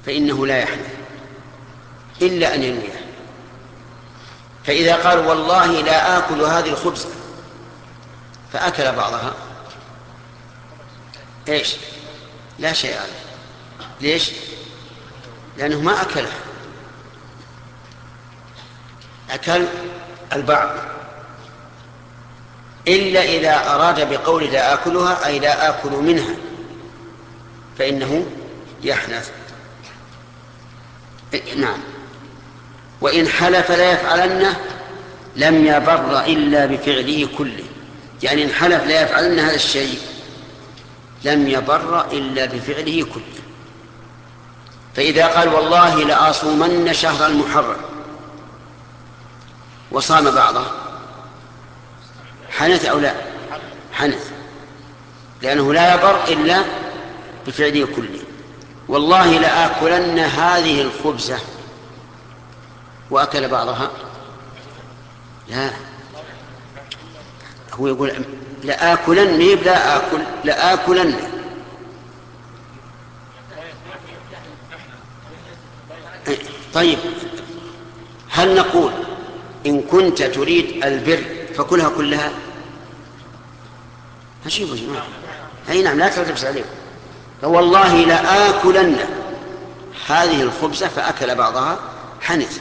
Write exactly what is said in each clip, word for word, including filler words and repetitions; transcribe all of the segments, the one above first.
فإنه لا يحنث إلا أن ينويه. فإذا قال والله لا آكل هذه الخبزة فأكل بعضها إيش؟ لا شيء عليه. ليش؟ لأنه ما أكلها، أكل البعض، إلا إذا أراد بقول لا آكلها أي لا آكل منها فإنه يحنث. نعم. وإن حلف لا يفعلنه لم يبر إلا بفعله كله، يعني إن حلف لا يفعلن هذا الشيء لم يبر إلا بفعله كله. فإذا قال والله لأصومن شهر المحرم وصام بعضه حنث أو لا؟ حنث، لأنه لا يبر إلا بفعله كله. والله لآكلن هذه الخبزة وأكل بعضها، لا، هو يقول لآكلن، ميب لا آكل، لآكلن. طيب هل نقول إن كنت تريد البر فكلها كلها؟ هشيبوا يا جماعة. أي نعم، لا تلتبس عليكم. فوالله لآكلن هذه الخبزة فأكل بعضها حنث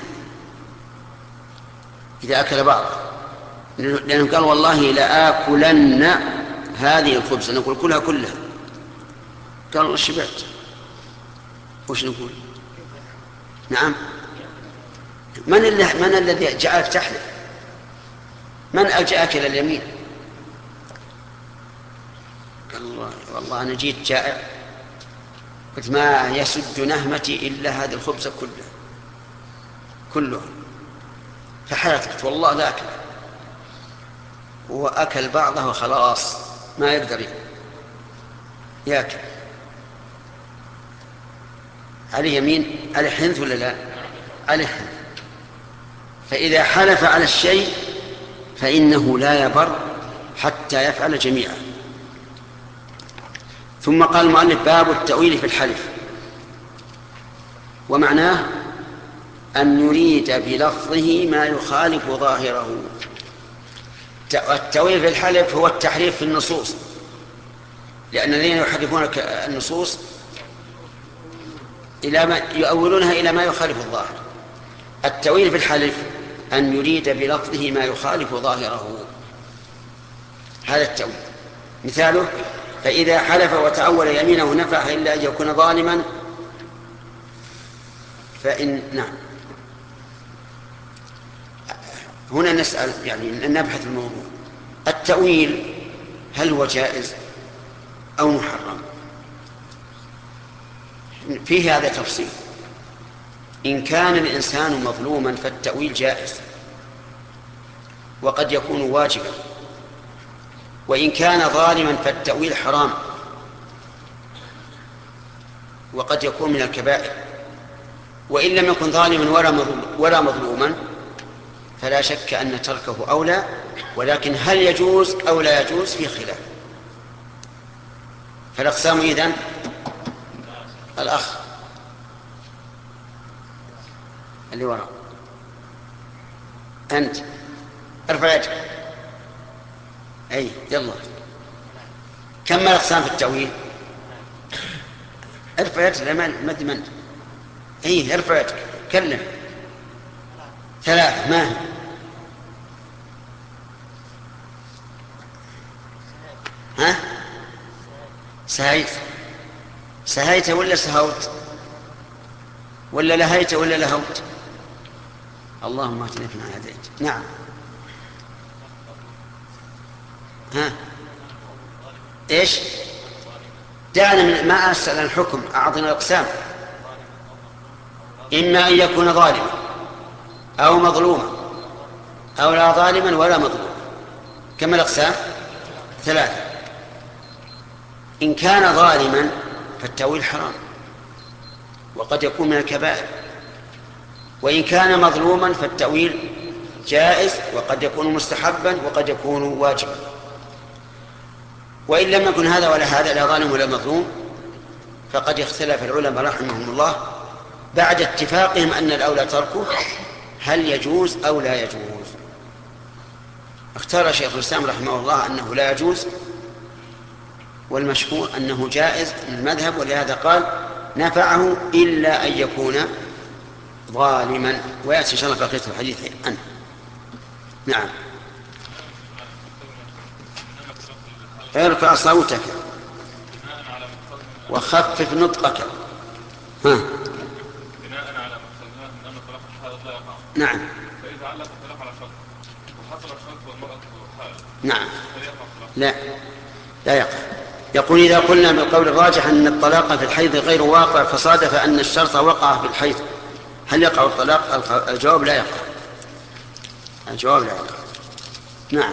إذا أكل بعضها، لأنه قال والله لآكلن هذه الخبزة، نقول كلها كلها. قال الله شبعت، وش نقول؟ نعم. من, من الذي جعلك تحلف؟ من ألجأك إلى اليمين؟ قال الله والله أنا جيت جائع، قلت ما يسد نهمتي إلا هذه الخبزة كلها كلها، فحلفت والله لا أكل، وأكل بعضه وخلاص ما يقدر يأكل. عليه يمين، عليه حنث ولا لا؟ عليه حنث. فإذا حلف على الشيء فإنه لا يبر حتى يفعل جميعا. ثم قال المؤلف باب التأويل في الحلف، ومعناه أن يريد بلفظه ما يخالف ظاهره. التأويل في الحلف هو التحريف في النصوص، لأن الذين يحرفون النصوص إلى ما يؤولونها إلى ما يخالف الظاهر. التأويل في الحلف أن يريد بلفظه ما يخالف ظاهره، هذا التأويل. مثاله فإذا حلف وتأول يمينه نفعه إلا أن يكون ظالما فإن نعم. هنا نسأل، يعني نبحث الموضوع، التأويل هل هو جائز أو محرم؟ فيه هذا تفصيل. إن كان الإنسان مظلوما فالتأويل جائز وقد يكون واجبا، وإن كان ظالما فالتأويل حرام وقد يكون من الكبائر. وإن لم يكن ظالما ولا مظلوما فلا شك أن تركه أولى، ولكن هل يجوز أو لا يجوز فيه خلاف. فالأقسام إذن الأخ اللي وراء، أنت ارفع يدك. أي يلا، كم الأقسام في التأويل؟ ارفع يدك لمن مد من. أي ارفع يدك، كلم. ثلاث. ما هي؟ ها؟ سهيت سهيت ولا سهوت ولا لهيت ولا لهوت؟ اللهم اهدنا فيمن هديت. نعم. ها ايش؟ دعنا من ما أسأل الحكم، أعطنا الأقسام. إما أن يكون ظالما أو مظلوما أو لا ظالما ولا مظلوما. كم الأقسام؟ ثلاثة. إن كان ظالما فالتأويل حرام وقد يكون من الكبائر، وإن كان مظلوما فالتأويل جائز وقد يكون مستحبا وقد يكون واجبا. وإن لم يكن هذا ولا هذا، لا ظالم ولا مظلوم، فقد اختلف العلماء رحمهم الله بعد اتفاقهم أن الأولى تركه هل يجوز أو لا يجوز. اختار شيخ الإسلام رحمه الله أنه لا يجوز، والمشهور أنه جائز من المذهب، ولهذا قال نفعه إلا أن يكون ظالما، ويأتي إن شاء الله بقية الحديث عنه. نعم. ارفع صوتك وخفف نطقك. ها. بناء على ما قلناه ان طلاق الحائض لا يقع. نعم. فاذا علق الطلاق على شرط وحصل الشرط والمراه حائض. نعم. لا لا يقع. يقول إذا قلنا بالقول الراجح أن الطلاق في الحيض غير واقع فصادف أن الشرط وقع في الحيض، هل يقع الطلاق؟ الجواب لا يقع. الجواب لا يقع. نعم.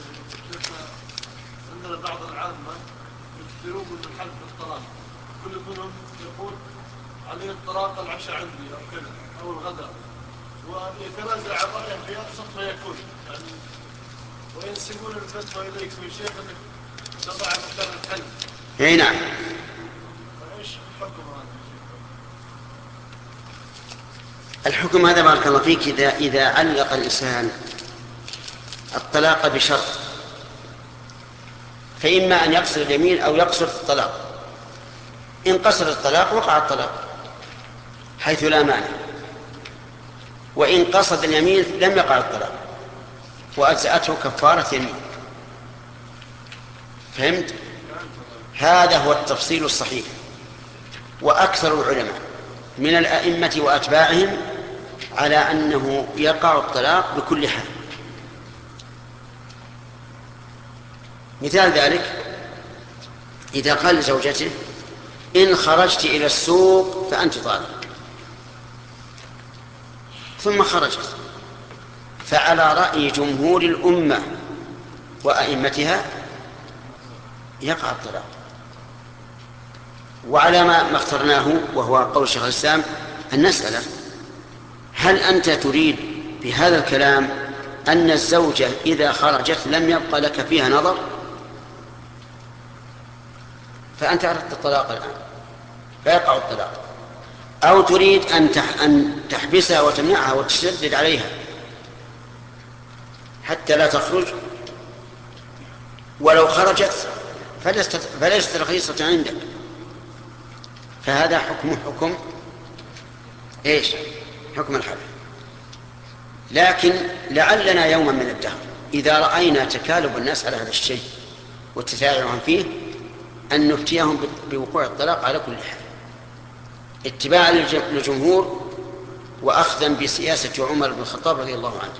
عندنا بعض العامة يكثرون من الحلف بالطلاق، كل منهم يقول عليه الطلاق العشاء عندي أو كذا أو الغداء، ويتنازع الرأي في أبسط ما يكون يعني، وينسبون الفتوى إليك من شيخ أنك تضع مكان الحلف. اي نعم. ايش الحكم هذا؟ الحكم هذا بارك الله فيك إذا إذا علق الإنسان الطلاق بشرط، فإما أن يقصر اليمين أو يقصر الطلاق. إن قصر الطلاق وقع الطلاق حيث لا مانع، وإن قصد اليمين لم يقع الطلاق وأجزأته كفارة يمين. فهمت؟ هذا هو التفصيل الصحيح. وأكثر العلماء من الأئمة وأتباعهم على أنه يقع الطلاق بكل حال. مثال ذلك إذا قال لزوجته إن خرجت إلى السوق فأنت طالق، ثم خرجت، فعلى رأي جمهور الأمة وأئمتها يقع الطلاق. وعلى ما اخترناه وهو قول شيخ الإسلام أن نسأل هل أنت تريد بهذا الكلام أن الزوجة إذا خرجت لم يبقى لك فيها نظر، فأنت أردت الطلاق الآن فيقع الطلاق، أو تريد أن تحبسها وتمنعها وتشدد عليها حتى لا تخرج، ولو خرجت فليست رخيصة عندك، فهذا حكم حكم إيش؟ حكم الحلف. لكن لعلنا يوما من الدهر إذا رأينا تكالب الناس على هذا الشيء والتسارع فيه أن نفتيهم بوقوع الطلاق على كل حال، اتباعا للجمهور وأخذا بسياسة عمر بن الخطاب رضي الله عنه.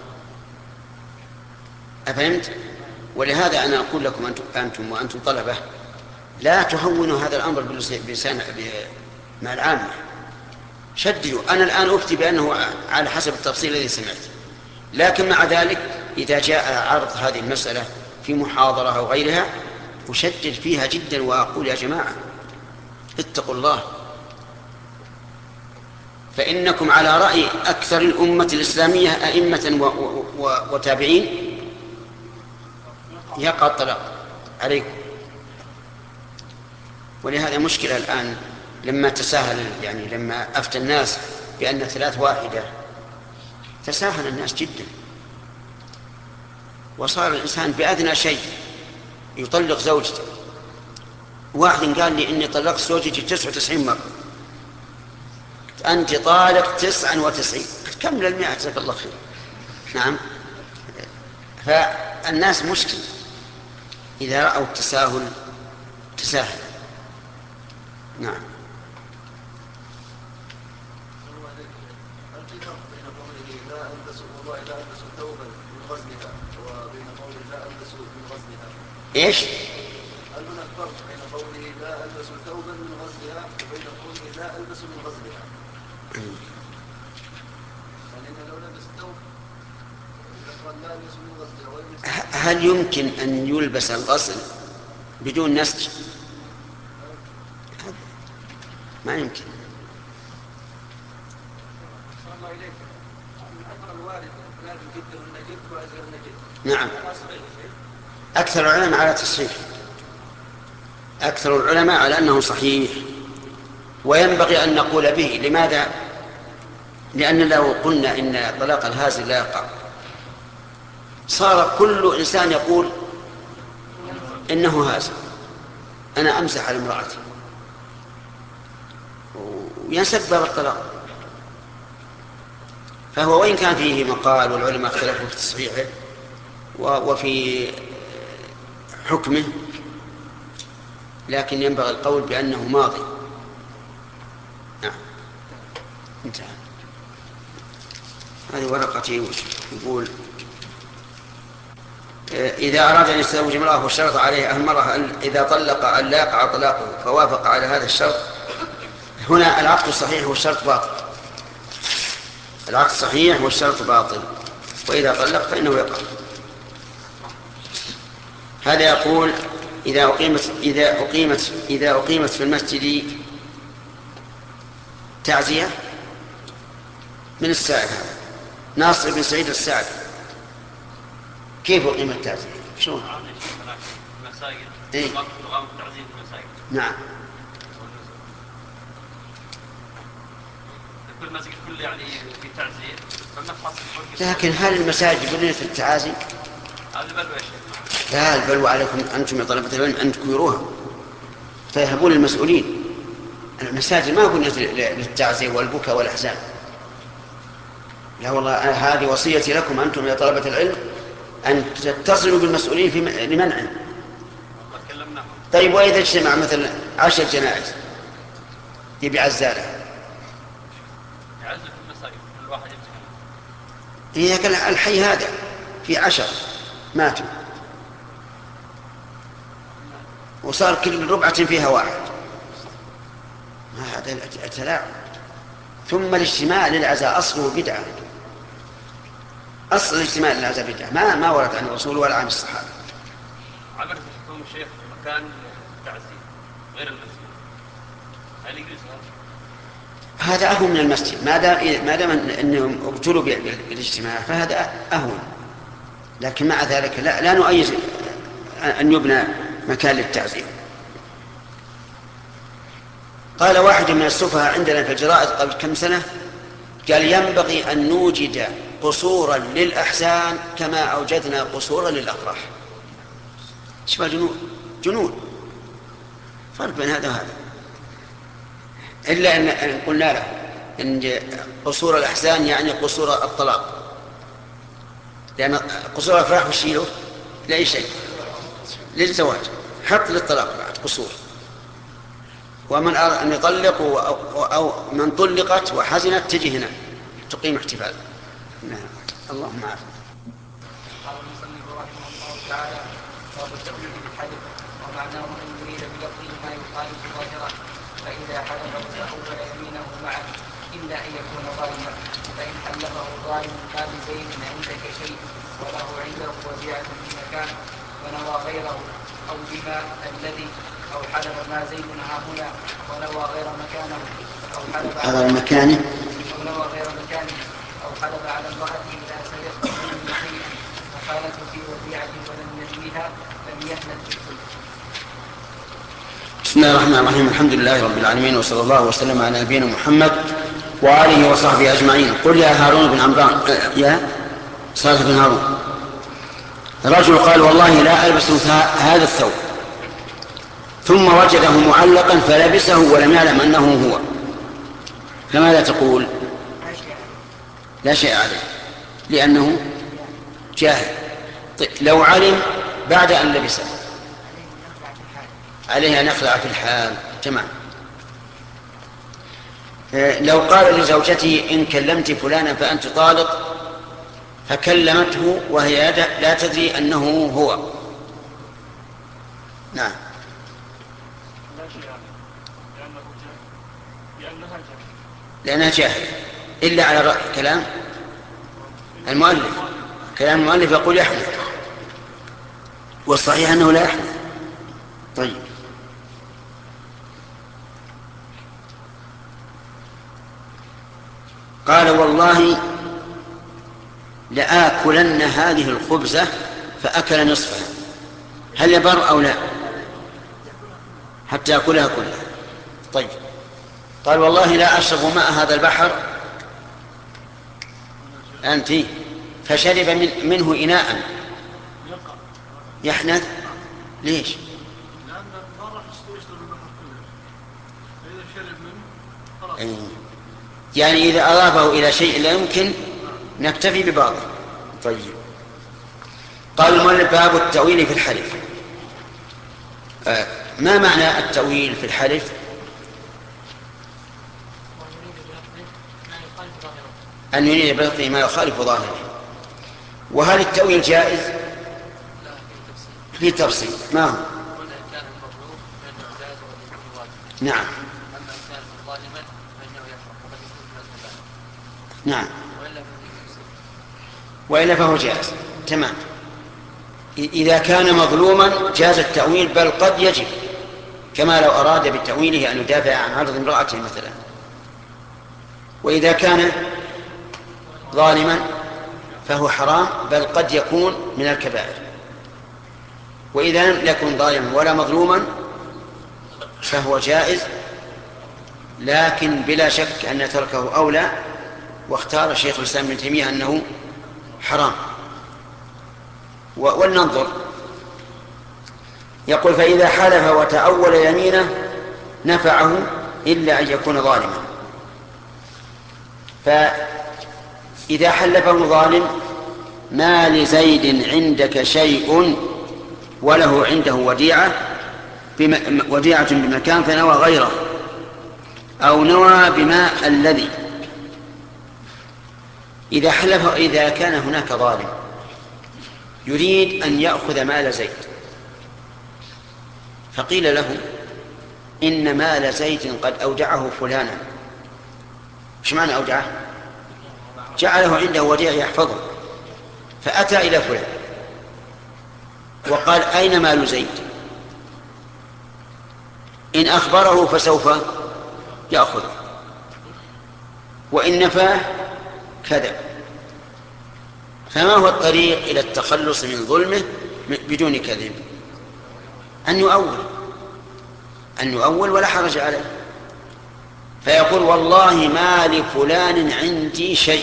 أفهمت؟ ولهذا أنا أقول لكم أنتم وأنتم طلبة لا تهونوا هذا الأمر بلسان مع العامة، شددوا. أنا الآن أفتي بأنه على حسب التفصيل الذي سمعت، لكن مع ذلك إذا جاء عرض هذه المسألة في محاضرة أو غيرها أشدد فيها جدا وأقول يا جماعة اتقوا الله، فإنكم على رأي أكثر الأمة الإسلامية أئمة و و و وتابعين يقع الطلاق عليكم. ولهذا مشكلة الآن لما تساهل، يعني لما أفتى الناس بأن ثلاث واحدة تساهل الناس جدا، وصار الإنسان بأدنى شيء يطلق زوجته. واحد قال لي إني طلقت زوجتي تسعة وتسعين مرة. أنت طالق تسعة وتسعين، كمل المئة جزاك الله خير. نعم. فالناس مشكلة إذا رأوا التساهل تساهل. نعم. ايش؟ هل هناك فرق بين قوله لا ألبس ثوبا من غزلها وبين قوله لا ألبس من غزلها؟ يعني لو لبس ثوب قال لا ألبس من غزلها. هل يمكن أن يلبس الغسل بدون نسج؟ ما يمكن. الله إليك أقرأ الوارد لازم جدا النجد وأزغر النجد. نعم. أكثر العلماء على تصحيح، أكثر العلماء على أنه صحيح، وينبغي أن نقول به. لماذا؟ لأن لو قلنا إن طلاق الهازل لا يقع صار كل إنسان يقول إنه هازل، أنا أمزح على امرأتي، وينسد باب الطلاق. فهو وإن كان فيه مقال والعلماء اختلفوا في تصحيحه وفي حكمه، لكن ينبغي القول بأنه ماضي. نعم انتهى. هذه ورقتي يقول إذا أراد أن يتزوج امرأة واشترط عليه المرأة إذا طلق أن لا يقع طلاقه فوافق على هذا الشرط، هنا العقد الصحيح والشرط باطل. العقد صحيح والشرط باطل، وإذا طلق فإنه يقع. هذا يقول إذا أقيمت إذا أقيمت إذا أقيمت في المسجد تعزية من السائل هذا ناصر بن سعيد السعدي، كيف أقيمت التعزية؟ شلون؟ مساجد. إيه؟ تقام التعزية في المساجد. نعم. كل مسجد كل يعني في تعزية فنفحص. لكن هل المساجد بنيت التعازي؟ هذا البلوى يا شيخ. لا، البلوى عليكم أنتم يا طلبة العلم أن تكبروها فيهبون المسؤولين. المساجد ما بنيت للتعزية والبكاء والأحزان. لا والله، هذه وصيتي لكم أنتم يا طلبة العلم أن تتصلوا بالمسؤولين في لمنعه. طيب وإذا اجتمع مثلا عشر جنائز يبي عزالة، يعزل في المساجد كل واحد يمسك. هي كان الحي هذا في عشر ماتوا وصار كل ربعة فيها واحد، هذا التلاعب. ثم الاجتماع للعزاء أصله بدعة، أصل الاجتماع للعزاء بدعة، ما ما ورد عن الرسول ولا عن الصحابة. عمل في حكم الشيخ في مكان تعزية غير المسجد، هل يجوز هذا؟ هذا أهون من المسجد، ما دام ما دام أنهم ابتلوا بالاجتماع فهذا أهون، لكن مع ذلك لا, لا نؤيد أن يبنى مكان للتعزية. قال واحد من السفهاء عندنا في الجرائد قبل كم سنة، قال ينبغي أن نوجد قصورا للأحزان كما أوجدنا قصورا للأفراح. شبه جنون جنون، فرق بين هذا وهذا. إلا أن قلنا له أن قصور الأحزان يعني قصور الطلاق، لأن قصور الأفراح وشيله لأي شيء للزواج، حط للطلاق بعد قصور. ومن أراد أن يطلق أو من طلقت وحزنت تجي هنا تقيم احتفال. نعم. اللهم عافية. قال المصنف رحمه الله تعالى: باب التأويل بالحلف، ومعناه أن يريد بلفظه ما يخالف ظاهره، فإذا حلف فأول يمينه معه إلا أن يكون ظالما، فإن حلفه ظالم قال زيد عندك شيء وله عنده وديعة في مكان ونوى غيره، أو بما الذي، أو حلف ما زيد ها هنا ونوى غير مكانه، أو حلف على مكانه أو نوى غير مكانه، أو حلف على امرأته لا سرق منه شيئا فخالت في وديعة ولم يجنيها لم يحلف بالكل. بسم الله الرحمن الرحيم. الحمد لله رب العالمين، وصلى الله وسلم على نبينا محمد وآله وصحبه أجمعين. قل يا هارون بن عمران، يا صالح بن هارون، رجل قال والله لا ألبس هذا الثوب، ثم وجده معلقا فلبسه ولم يعلم أنه هو، فماذا تقول؟ لا شيء عليه لأنه جاهل. طيب لو علم بعد أن لبسه عليه أن يخلع في الحال. تمام. لو قال لزوجته إن كلمت فلانا فأنت طالق، فكلمته وهي لا تدري أنه هو. نعم. لأنها جاهل، إلا على رأي كلام المؤلف. كلام المؤلف يقول يحلف، والصحيح أنه لا يحلف. طيب. قال والله لآكلن هذه الخبزة، فأكل نصفها، هل يبر أو لا؟ حتى يأكلها كلها. طيب. قال والله لا أشرب ماء هذا البحر أنت فشرب من منه إناء يحنث، ليش؟ لأن ما راح يشرب البحر كله، فإذا شرب منه خلاص. أي. يعني إذا أضافه إلى شيء لا يمكن نكتفي ببعضه. طيب. قال المؤلف باب التأويل في الحلف. آه ما معنى التأويل في الحلف؟ أن يريد بلفظه ما يخالف ظاهره. وهل التأويل جائز؟ في تفصيل. ما هو؟ نعم نعم وإلا فهو جائز. تمام. إذا كان مظلوما جاز التأويل، بل قد يجب، كما لو أراد بتأويله أن يدافع عن عرض امرأته مثلا. وإذا كان ظالما فهو حرام، بل قد يكون من الكبائر. وإذا لم يكن ظالما ولا مظلوما فهو جائز، لكن بلا شك أن تركه أولى. واختار شيخ الإسلام ابن تيمية أنه حرام. ولننظر. يقول فإذا حلف وتأول يمينه نفعه إلا أن يكون ظالما. فإذا حلفه ظالم: ما لزيد عندك شيء وله عنده وديعة وديعة بمكان فنوى غيره، أو نوى بما الذي. إذا حلف إذا كان هناك ظالم يريد أن يأخذ مال زيد، فقيل له: إن مال زيد قد أودعه فلانا. إيش معنى أودعه؟ جعله عنده وديعة يحفظه، فأتى إلى فلان وقال: أين مال زيد؟ إن أخبره فسوف يأخذه، وإن نفاه كذب. فما هو الطريق إلى التخلص من ظلمه بدون كذب؟ أن يؤول أن يؤول ولا حرج عليه، فيقول: والله ما لفلان عندي شيء،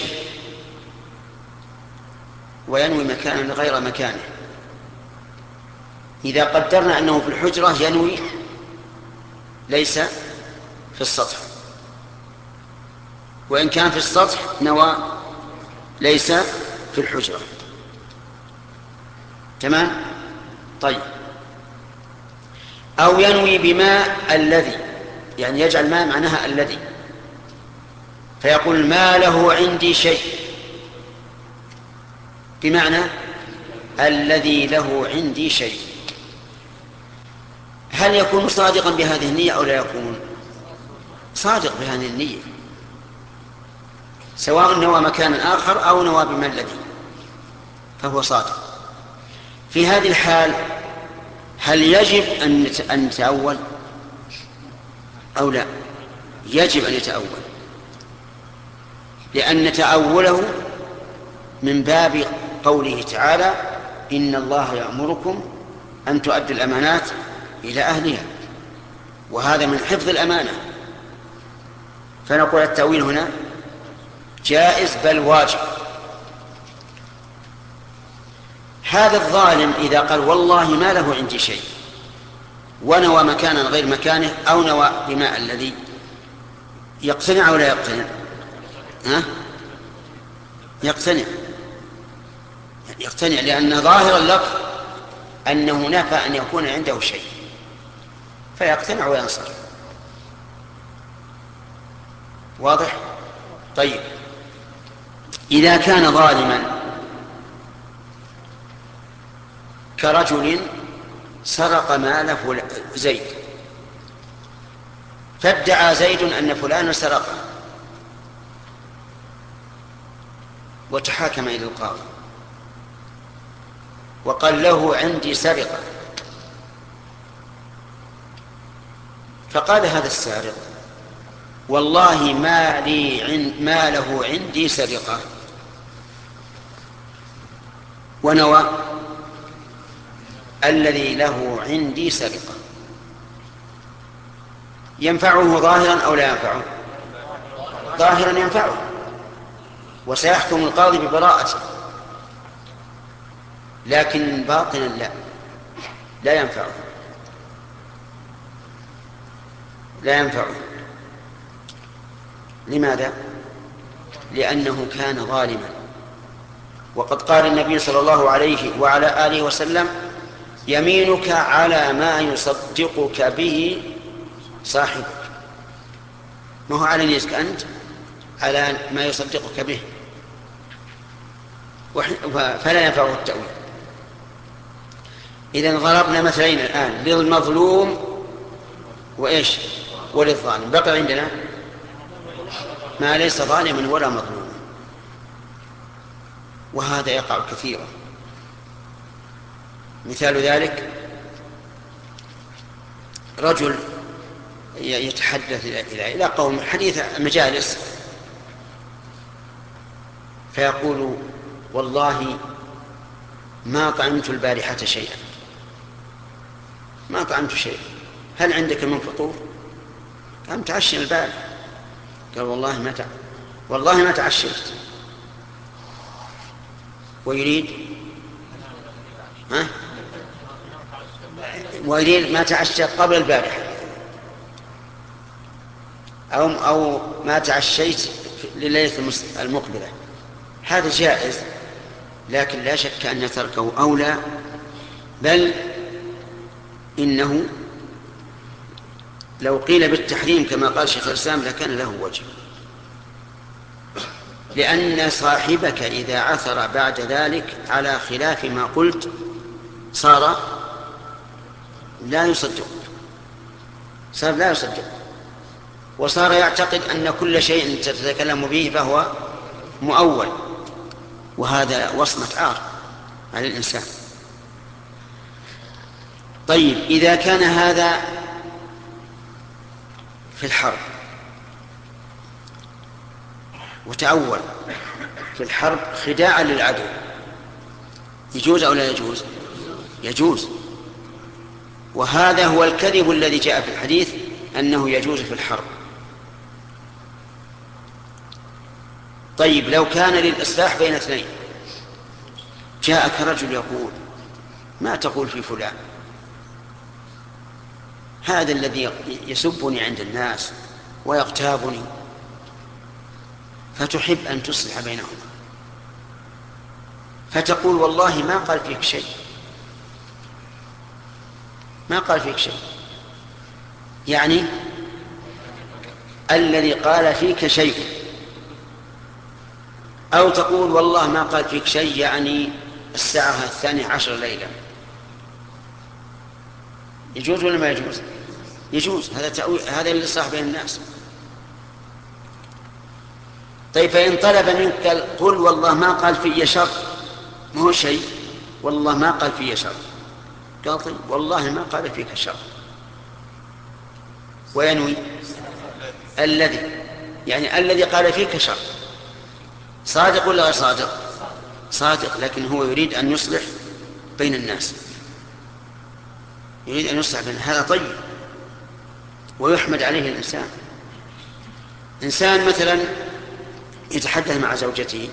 وينوي مكانا غير مكانه. إذا قدرنا أنه في الحجرة ينوي ليس في السطح، وإن كان في السطح نوى ليس في الحجرة. تمام؟ طيب. أو ينوي بماء الذي، يعني يجعل ماء معناها الذي، فيقول: ما له عندي شيء، بمعنى الذي له عندي شيء. هل يكون صادقا بهذه النية أو لا يكون صادق بهذه النية؟ سواء نوى مكانا آخر أو نوى بما الذي، فهو صادق. في هذه الحال هل يجب أن نتأول أو لا؟ يجب أن يتأول، لأن تأوله من باب قوله تعالى: إن الله يأمركم أن تؤدوا الأمانات إلى أهلها، وهذا من حفظ الأمانة. فنقول التأويل هنا جائز بل واجب. هذا الظالم إذا قال: والله ما له عندي شيء، ونوى مكانا غير مكانه أو نوى بماء الذي، يقتنع أو لا يقتنع؟ ها؟ يقتنع يقتنع لأن ظاهر اللفظ أنه نفى أن يكون عنده شيء، فيقتنع وينصرف. واضح؟ طيب. إذا كان ظالما كرجل سرق مال زيد، فادعى زيد أن فلان سرقه وتحاكم إلى القاضي وقال له: عندي سرقة. فقال هذا السارق: والله ما لي عند ما له عندي سرقة، ونوى الذي له عندي سرقة. ينفعه ظاهرا أو لا ينفعه؟ ظاهرا ينفعه، وسيحكم القاضي ببراءته، لكن باطنا لا لا ينفعه لا ينفعه لماذا؟ لأنه كان ظالما، وقد قال النبي صلى الله عليه وعلى آله وسلم: يمينك على ما يصدقك به صاحبك. ما هو على نيتك أنت، على ما يصدقك به، فلا ينفعه التأويل. إذن ضربنا مثلين الآن للمظلوم وإيش وللظالم. بقي عندنا ما ليس ظالما ولا مظلوما، وهذا يقع كثيرا. مثال ذلك رجل يتحدث إلى قوم حديث مجالس، فيقول: والله ما طعمت البارحة شيئا، ما طعمت شيئا، هل عندك من فطور؟ قام تعشى البارحة. قال: والله ما تعمت والله ما تعشيت. ويريد ها ويريد ما تعشى قبل البارحة، أو أو ما تعشيت لليلة المقبلة. هذا جائز، لكن لا شك أن تركه أولى، بل إنه لو قيل بالتحريم كما قال شيخ الإسلام لكان له وجه، لأن صاحبك إذا عثر بعد ذلك على خلاف ما قلت صار لا يصدق صار لا يصدق وصار يعتقد أن كل شيء تتكلم به فهو مؤول، وهذا وصمة عار على الإنسان. طيب، إذا كان هذا في الحرب وتأول في الحرب خداعا للعدو، يجوز أو لا يجوز؟ يجوز. وهذا هو الكذب الذي جاء في الحديث أنه يجوز في الحرب. طيب، لو كان للإصلاح بين اثنين، جاءك رجل يقول: ما تقول في فلان؟ هذا الذي يسبني عند الناس ويغتابني، فتحب أن تصلح بينهما، فتقول: والله ما قال فيك شيء، ما قال فيك شيء، يعني الذي قال فيك شيء. أو تقول: والله ما قال فيك شيء، يعني الساعة الثانية عشر ليلة. يجوز ولا ما يجوز؟ يجوز. هذا تأويل، هذا الإصلاح بين الناس. طيب، فإن طلب منك قل: والله ما قال في شر، ما هو شيء، والله ما قال في شر. قال: طيب، والله ما قال فيك شر، وينوي الذي يعني الذي قال فيك شر. صادق ولا غير صادق؟ صادق، لكن هو يريد أن يصلح بين الناس، يريد أن يصلح بين. هذا طيب ويحمد عليه الإنسان. إنسان مثلا يتحدث مع زوجته،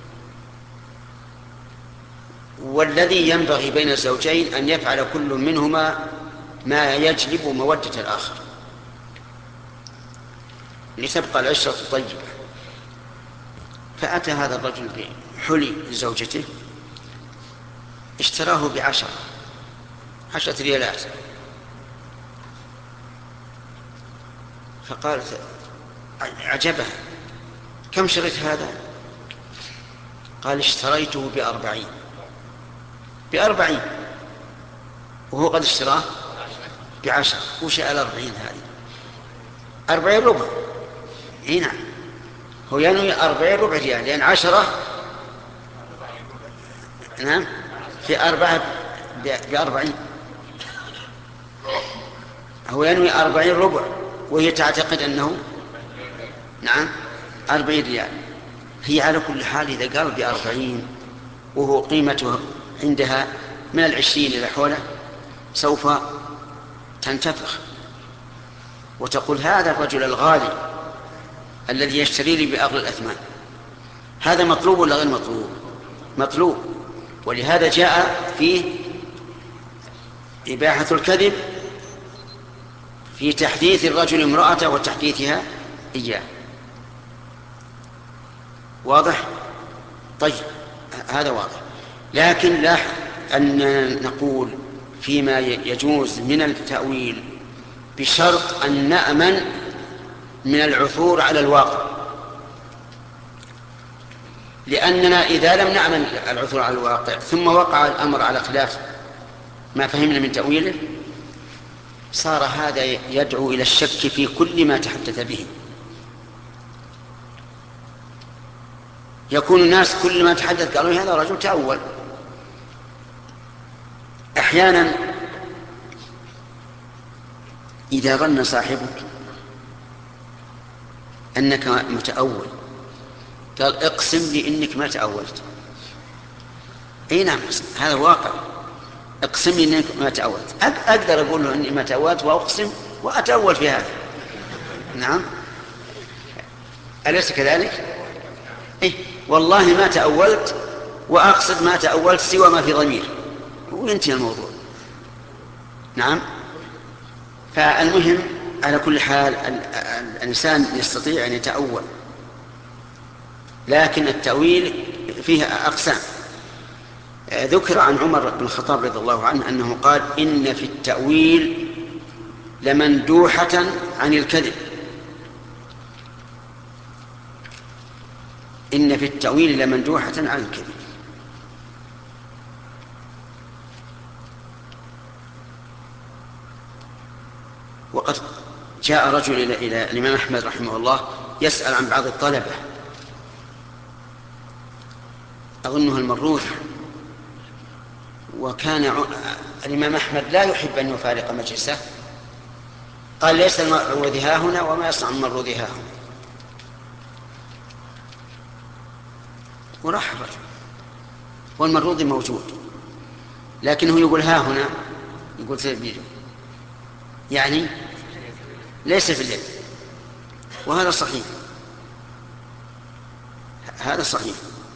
والذي ينبغي بين الزوجين أن يفعل كل منهما ما يجلب مودة الآخر لتبقى العشرة طيبة. فأتى هذا الرجل بحلي لزوجته، اشتراه بعشرة عشرة ريالات، فقالت عجبها: كم شريت هذا؟ قال: اشتريته بأربعين. بأربعين، وهو قد اشتراه بعشرة. وش الأربعين هذه؟ أربعين ربع. إيه نعم، هو ينوي أربعين ربع ريال، لأن عشرة نعم في أربعة بأربعين، هو ينوي أربعين ربع، وهي تعتقد أنه نعم أربعين ريال. هي على كل حال إذا قال بأربعين وهو قيمته عندها من العشرين إلى حوله، سوف تنتفخ وتقول: هذا الرجل الغالي الذي يشتري لي بأغلى الأثمان. هذا مطلوب ولا غير مطلوب؟ مطلوب. ولهذا جاء فيه إباحة الكذب في تحديث الرجل امرأته وتحديثها إياه. واضح؟ طيب هذا واضح. لكن لاحظ أن نقول فيما يجوز من التأويل بشرط أن نأمن من العثور على الواقع، لأننا إذا لم نأمن العثور على الواقع ثم وقع الأمر على خلاف ما فهمنا من تأويله صار هذا يدعو إلى الشك في كل ما تحدث به. يكون الناس كل ما تحدث قالوا هذا رجل تأول. أحيانا إذا ظن صاحبك أنك متأول قال اقسم لي إنك ما تأولت. أي نعم هذا واقع، اقسم لي إنك ما تأولت. أقدر أقول له إني ما تأولت وأقسم وأتأول في هذا. نعم أليس كذلك؟ إيه والله ما تأولت وأقصد ما تأولت سوى ما في ضمير وينتهي الموضوع. نعم. فالمهم على كل حال الإنسان يستطيع أن يتأول، لكن التأويل فيه أقسام. ذكر عن عمر بن الخطاب رضي الله عنه أنه قال إن في التأويل لمندوحة عن الكذب. إن في التأويل لمندوحة عن الكذب. وقد جاء رجل إلى, إلى الإمام أحمد رحمه الله يسأل عن بعض الطلبة، أظنه المروذي، وكان الإمام أحمد لا يحب أن يفارق مجلسه. قال ليس المروذي ها هنا وما يصنع المروذي ها هنا. وراح الرجل والمروذي موجود لكنه يقول ها هنا، يقول تلبيده يعني ليس في اليد. وهذا صحيح، هذا صحيح.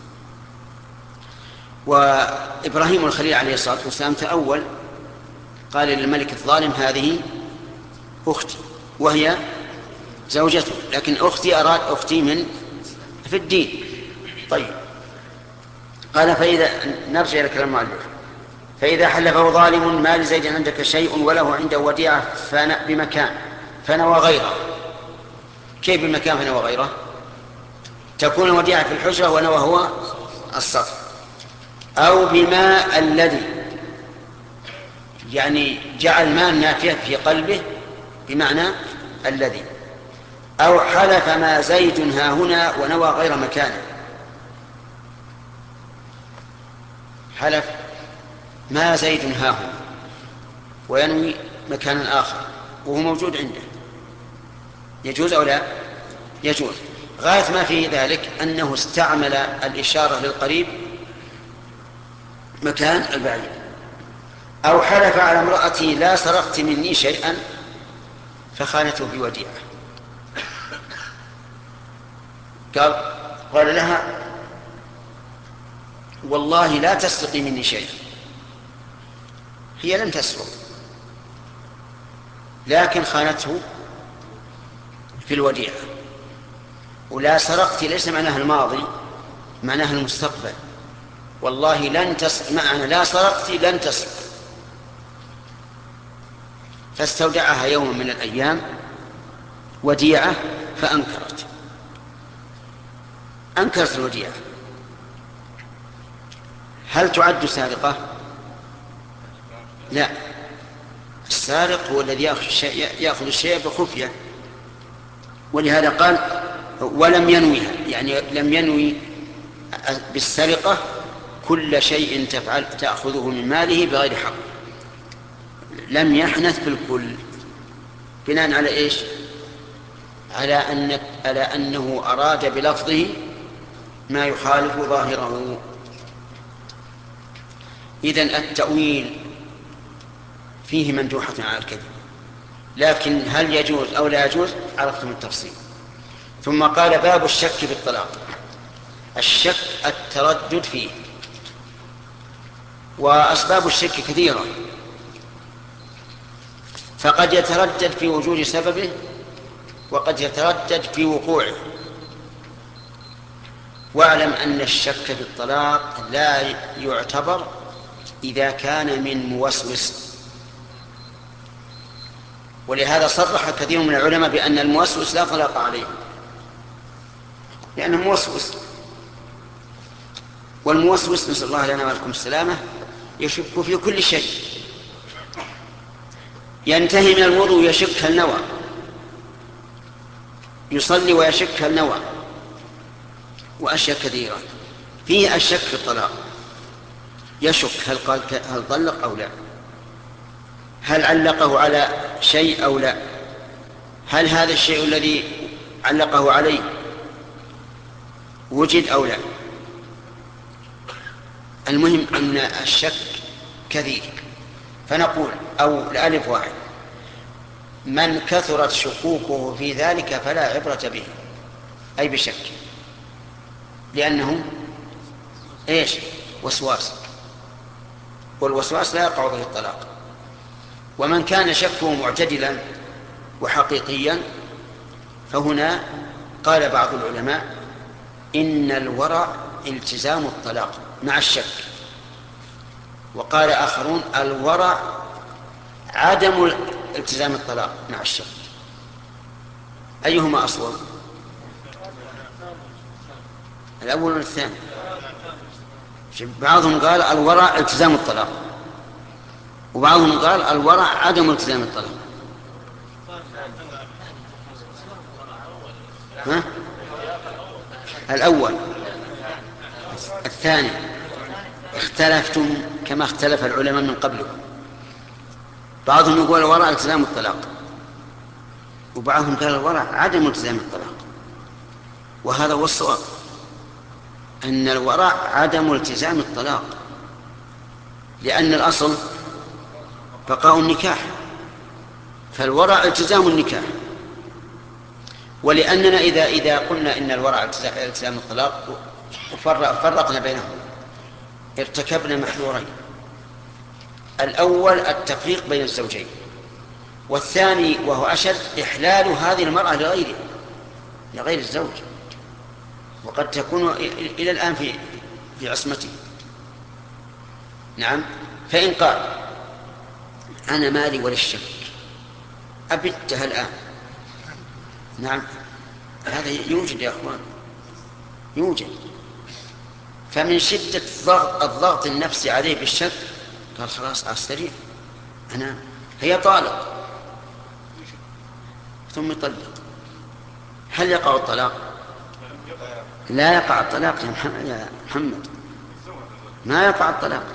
وإبراهيم الخليل عليه الصلاة والسلام تأول، قال للملك الظالم هذه أختي وهي زوجته، لكن أختي أراد أختي من في الدين. طيب قال فإذا نرجع إلى كلام المؤلف فإذا حلفه ظالم ما لزيد عندك شيء وله عنده وديعة بمكان فنوى غيره. كيف بمكان فنوى غيره؟ تكون وديعة في الحجرة ونوى هو السطح، أو بماء الذي يعني جعل ماء نافع في قلبه بمعنى الذي، أو حلف ما زيد ها هنا ونوى غير مكانه. حلف ما زيد ها هنا وينوي مكانا آخر وهو موجود عنده، يجوز أو لا؟ يجوز. غاية ما في ذلك أنه استعمل الإشارة للقريب مكان البعيد. أو حلف على امرأتي لا سرقت مني شيئا فخانته بوديعة، قال قال لها والله لا تسرقي مني شيئا، هي لم تسرق لكن خانته في الوديعة. ولا سرقت ليس معناها الماضي، معناها المستقبل. والله لن تسرق، معنى لا سرقت لن تسرق. فاستودعها يوما من الأيام وديعة فأنكرت أنكرت الوديعة. هل تعد سارقة؟ لا، السارق هو الذي يأخذ الشيء, يأخذ الشيء بخفية. ولهذا قال ولم ينويها، يعني لم ينوي بالسرقة كل شيء تفعل تأخذه من ماله بغير حق، لم يحنث بالكل. بناء على إيش؟ على, أن على أنه أراد بلفظه ما يخالف ظاهره. إذن التأويل فيه مندوحة على الكذب، لكن هل يجوز أو لا يجوز عرفتم التفصيل. ثم قال باب الشك في الطلاق. الشك التردد فيه. وأسباب الشك كثيرة، فقد يتردد في وجود سببه وقد يتردد في وقوعه. واعلم أن الشك في الطلاق لا يعتبر إذا كان من موسوس، ولهذا صرح كثير من العلماء بأن الموسوس لا طلاق عليه لأنه موسوس. والموسوس نسأل الله لنا ولكم السلامة يشك في كل شيء، ينتهي من الوضوء يشك هل نوى، يصلي ويشك هل نوى، وأشياء كثيرة. فيه الشك في الطلاق، يشك هل قال هل طلق أو لا، هل علقه على شيء أو لا، هل هذا الشيء الذي علقه عليه وجد أو لا. المهم أن الشك كثير. فنقول أو الألف واحد: من كثرت شكوكه في ذلك فلا عبرة به، أي بشك، لأنه إيش؟ وسواس، والوسواس لا يقع به الطلاق. ومن كان شكه معتدلا وحقيقيا فهنا قال بعض العلماء إن الورع التزام الطلاق مع الشك، وقال آخرون الورع عدم التزام الطلاق مع الشك. أيهما أصوب؟ الأول ولا الثاني؟ بعضهم قال الورع التزام الطلاق، وبعضهم قال الورع عدم التزام الطلاق. ها؟ الأول. الثاني اختلفتم كما اختلف العلماء من قبلكم، بعضهم يقول الورع التزام الطلاق، وبعضهم قال الورع عدم التزام الطلاق. وهذا هو الصواب، أن الورع عدم التزام الطلاق، لأن الأصل بقاء النكاح، فالورع التزام النكاح. ولأننا إذا إذا قلنا إن الورع التزام الطلاق وفرقنا بينهم ارتكبنا محذورين: الأول التفريق بين الزوجين، والثاني وهو أشد إحلال هذه المرأة لغيره لغير الزوج، وقد تكون إلى الآن في في عصمته. نعم. فإن قال أنا مالي وللشك أبتها الآن، نعم، هذا يوجد يا أخوان، يوجد. فمن شدة الضغط, الضغط النفسي عليه بالشك قال خلاص أستريح أنا، هي طالق ثم يطلق. هل يقع الطلاق؟ لا يقع الطلاق يا محمد، ما يقع الطلاق.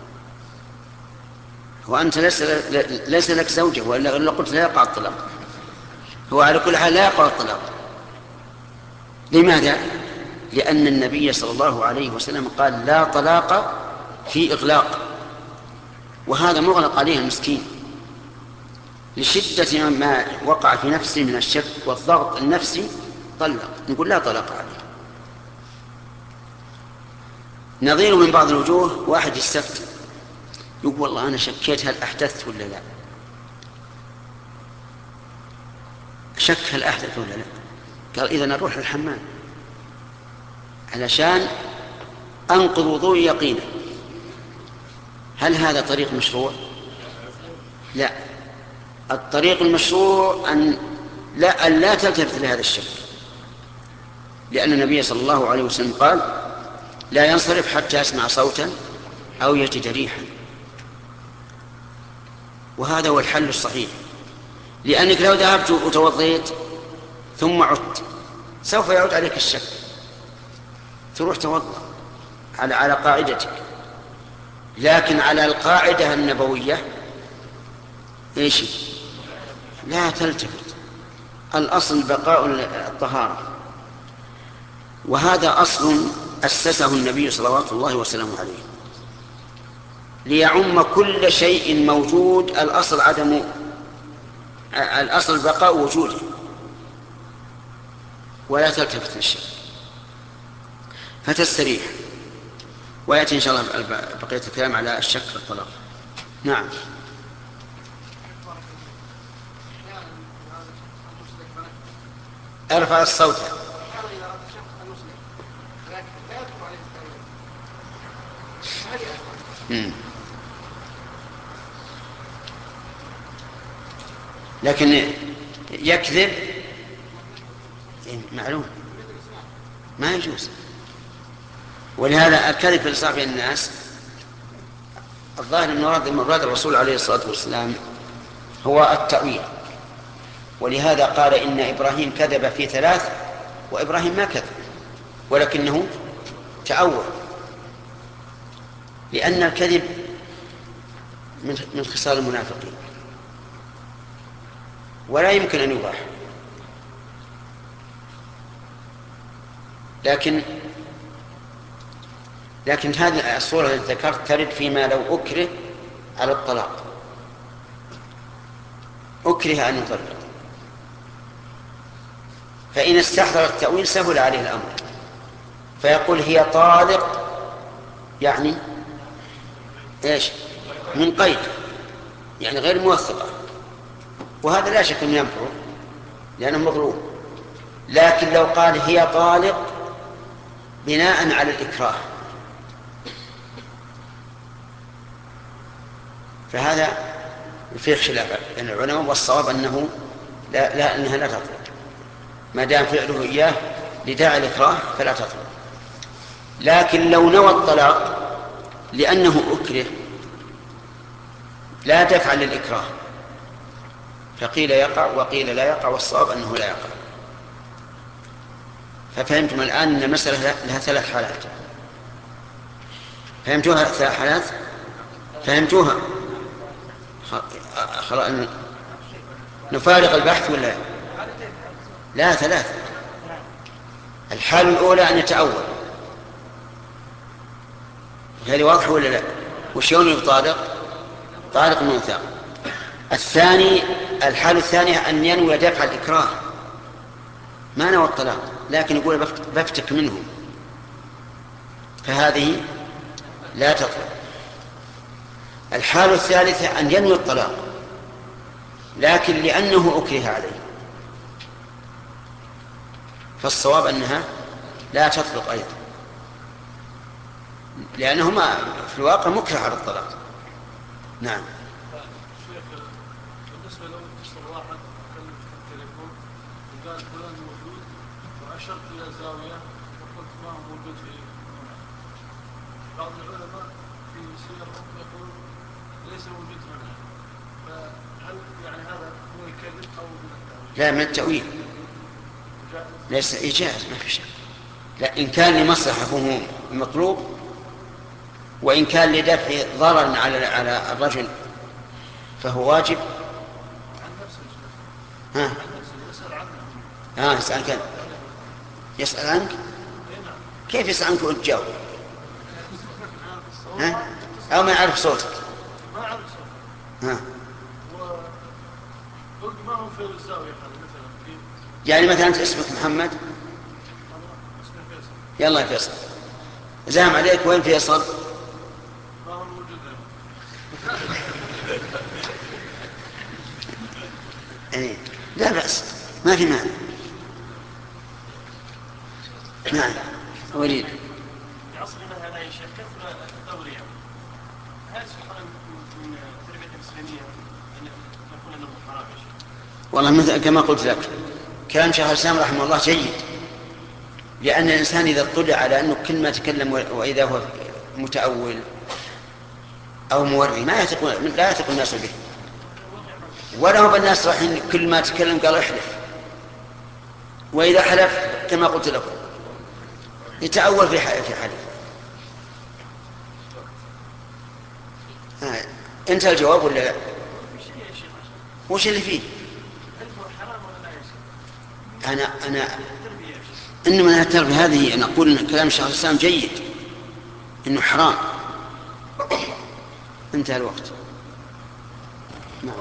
وأنت ليس, ليس لك زوجة، وإلا قلت لا يقع الطلاق. هو على كل حال لا يقع الطلاق. لماذا؟ لأن النبي صلى الله عليه وسلم قال لا طلاق في إغلاق، وهذا مغلق عليه المسكين لشدة ما وقع في نفسه من الشك والضغط النفسي، طلق، نقول لا طلاق عليه. نظير من بعض الوجوه واحد يستفتي يقول والله أنا شكيت هل أحدثت ولا لا، شك هل أحدث ولا لا، قال إذا نروح للحمام علشان أنقض وضوئي يقينا. هل هذا طريق مشروع؟ لا. الطريق المشروع أن لا, أن لا تلتفت لهذا الشك، لأن النبي صلى الله عليه وسلم قال لا ينصرف حتى يسمع صوتا أو يجد ريحا. وهذا هو الحل الصحيح، لأنك لو ذهبت وتوضيت ثم عدت سوف يعود عليك الشك، تروح توضأ على على قاعدتك. لكن على القاعدة النبوية ايش؟ لا تلتفت، الأصل بقاء الطهارة. وهذا أصل أسسه النبي صلوات الله وسلامه عليه ليعم كل شيء موجود. الأصل عدم الأصل بقاء وجوده، ولا تلتفت للشيء. فتستريح. ويأتي إن شاء الله بقية الكلام على الشك في الطلاق. نعم. ارفع الصوت. مم. لكن يكذب معلوم ما يجوز. ولهذا الكذب في الإصلاح بين الناس الظاهر من مراد مراد الرسول عليه الصلاة والسلام هو التأويل. ولهذا قال إن إبراهيم كذب في ثلاث وإبراهيم ما كذب ولكنه تأول، لأن الكذب من خصال المنافقين ولا يمكن أن يباح. لكن لكن هذه الصورة التي ذكرت ترد فيما لو أكره على الطلاق، أكره أن يطلق، فإن استحضر التأويل سهل عليه الأمر، فيقول هي طالق، يعني إيش؟ من قيد، يعني غير موثقة، وهذا لا شك أن ينفعه لأنه مظلوم. لكن لو قال هي طالق بناء على الإكراه فهذا فيه خلاف بين العلماء، والصواب أنه لا, لا أنها لا تطلق ما دام فعله إياه لداعي الإكراه فلا تطلق. لكن لو نوى الطلاق لأنه أكره لا دفع للإكراه، فقيل يقع وقيل لا يقع، والصواب أنه لا يقع. ففهمتم الآن أن المسألة لها ثلاث حالات. فهمتوها ثلاث حالات؟ فهمتوها؟ خلاص نفارق البحث ولا لا؟ ثلاث. الحالة الأولى أن يتأول، هذه واضحة ولا لا؟ وشون يطالق؟ طالق موثق. الثاني الحالة الثانية أن ينوي دفع الإكراه، ما نوى الطلاق لكن يقول بفتك منه، فهذه لا تطلق. الحالة الثالثة أن ينوي الطلاق لكن لأنه أكره عليه، فالصواب أنها لا تطلق أيضا، لأنه ما في الواقع مكره على الطلاق. نعم. شيخ بالنسبة لو اتصل واحد تكلم في التليفون وقال فلان موجود وأشرت إلى زاوية وقلت ما هو موجود في هنا، بعض العلماء في سيرهم يقول ليس موجود هنا، فهل يعني هذا هو الكذب أو من التأويل؟ لا، من التأويل، ليس إيجاز ما في شك. لا، إن كان لمصلحة فهو مطلوب، وإن كان لدفع ضرر على على الرجل فهو واجب. ها ها يسأل عنك يسأل عنك كيف يسأل عنك وتجاوب؟ ها أو ما يعرف صوتك؟ ما أعرف صوتك. ها قلت ما هو في الزاوية مثلا. يعني مثلا أنت اسمك محمد، يلا يا فيصل، زاهم عليك وين فيصل؟ ما هو موجود هنا. إيه لا بأس، ما في مانع. نعم وليد. في عصرنا هذا يا شيخ كثر التوريع، هل سبحان من التربية الإسلامية أن نقول أنه حرام يا شيخ؟ والله مثل كما قلت لك كلام شيخ الإسلام رحمه الله جيد، لأن الإنسان إذا اطلع على أنه كل ما تكلم وإذا هو متأول أو موري ما يثق لا يثق الناس به، ولا هو بالناس رايحين كل ما تكلم قال احلف، وإذا حلف كما قلت لكم يتأول في في حلف. ها أنت الجواب ولا لا؟ وش اللي فيه؟ أنا أنا إن من التربية هذه أنا أقول إن كلام الشيخ الإسلام جيد إنه حرام. انتهى الوقت. نعم.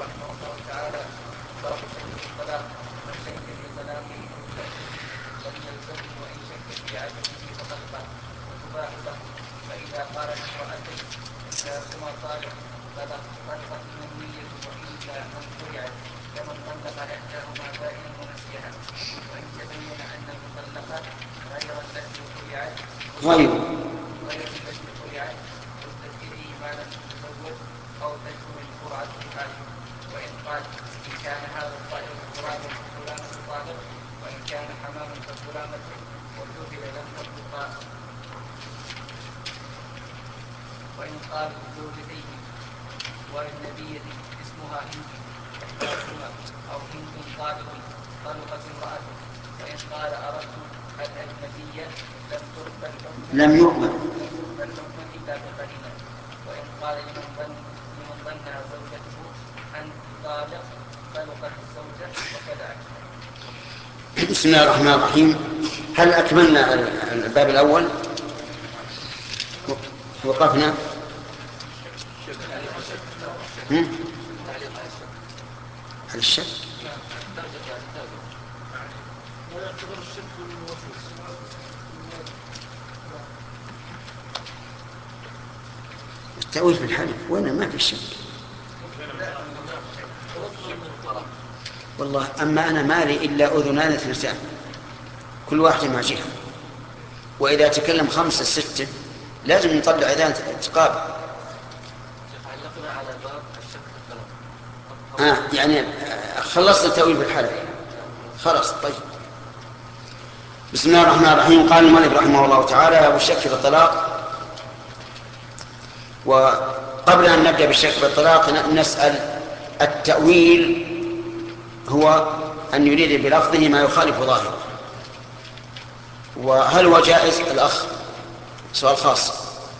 الفاحشة. فإذا قالت امرأتين كلاكما طالق طلقت المنية وإلا من طلعت كمن طلق إحداهما بائنا ونسيها. وإن تبين أن المطلقة غير التي طلعت غير غير التي طلعت تستدعي ما لم تتزوج أو تكون القرعة حاجة. وإن قال إن كان هذا الطائر غرابا فلانة طالق وإن كان حماما ففلانة وكفل لم تطلق. وإن قال زوجتين والنبي اسمها هند إحداهما أو هند طالق طلقت امرأته. وإن قال أردت الأجنبية لم تقبل لم يقبل بل حكما إلا بقليلا. وإن قال لمن ظن لمن ظنها زوجته أن طالق طلقت الزوجة وكذا. بسم الله الرحمن الرحيم. هل أكملنا الباب الأول؟ وقفنا هل الشك؟ التأويل في الحلف وين ما في شك والله. أما أنا مالي إلا أذنان اثنتان كل واحدة مع جهة، وإذا تكلم خمسة ستة لازم نطلع أذان تقابل. آه يعني خلصنا التأويل في الحلف خلاص. طيب بسم الله الرحمن الرحيم. قال المؤلف رحمه الله تعالى والشك في الطلاق. وقبل أن نبدأ بالشك في الطلاق نسأل التأويل هو أن يريد بلفظه ما يخالف ظاهره، وهل هو جائز؟ الأخ سؤال خاص.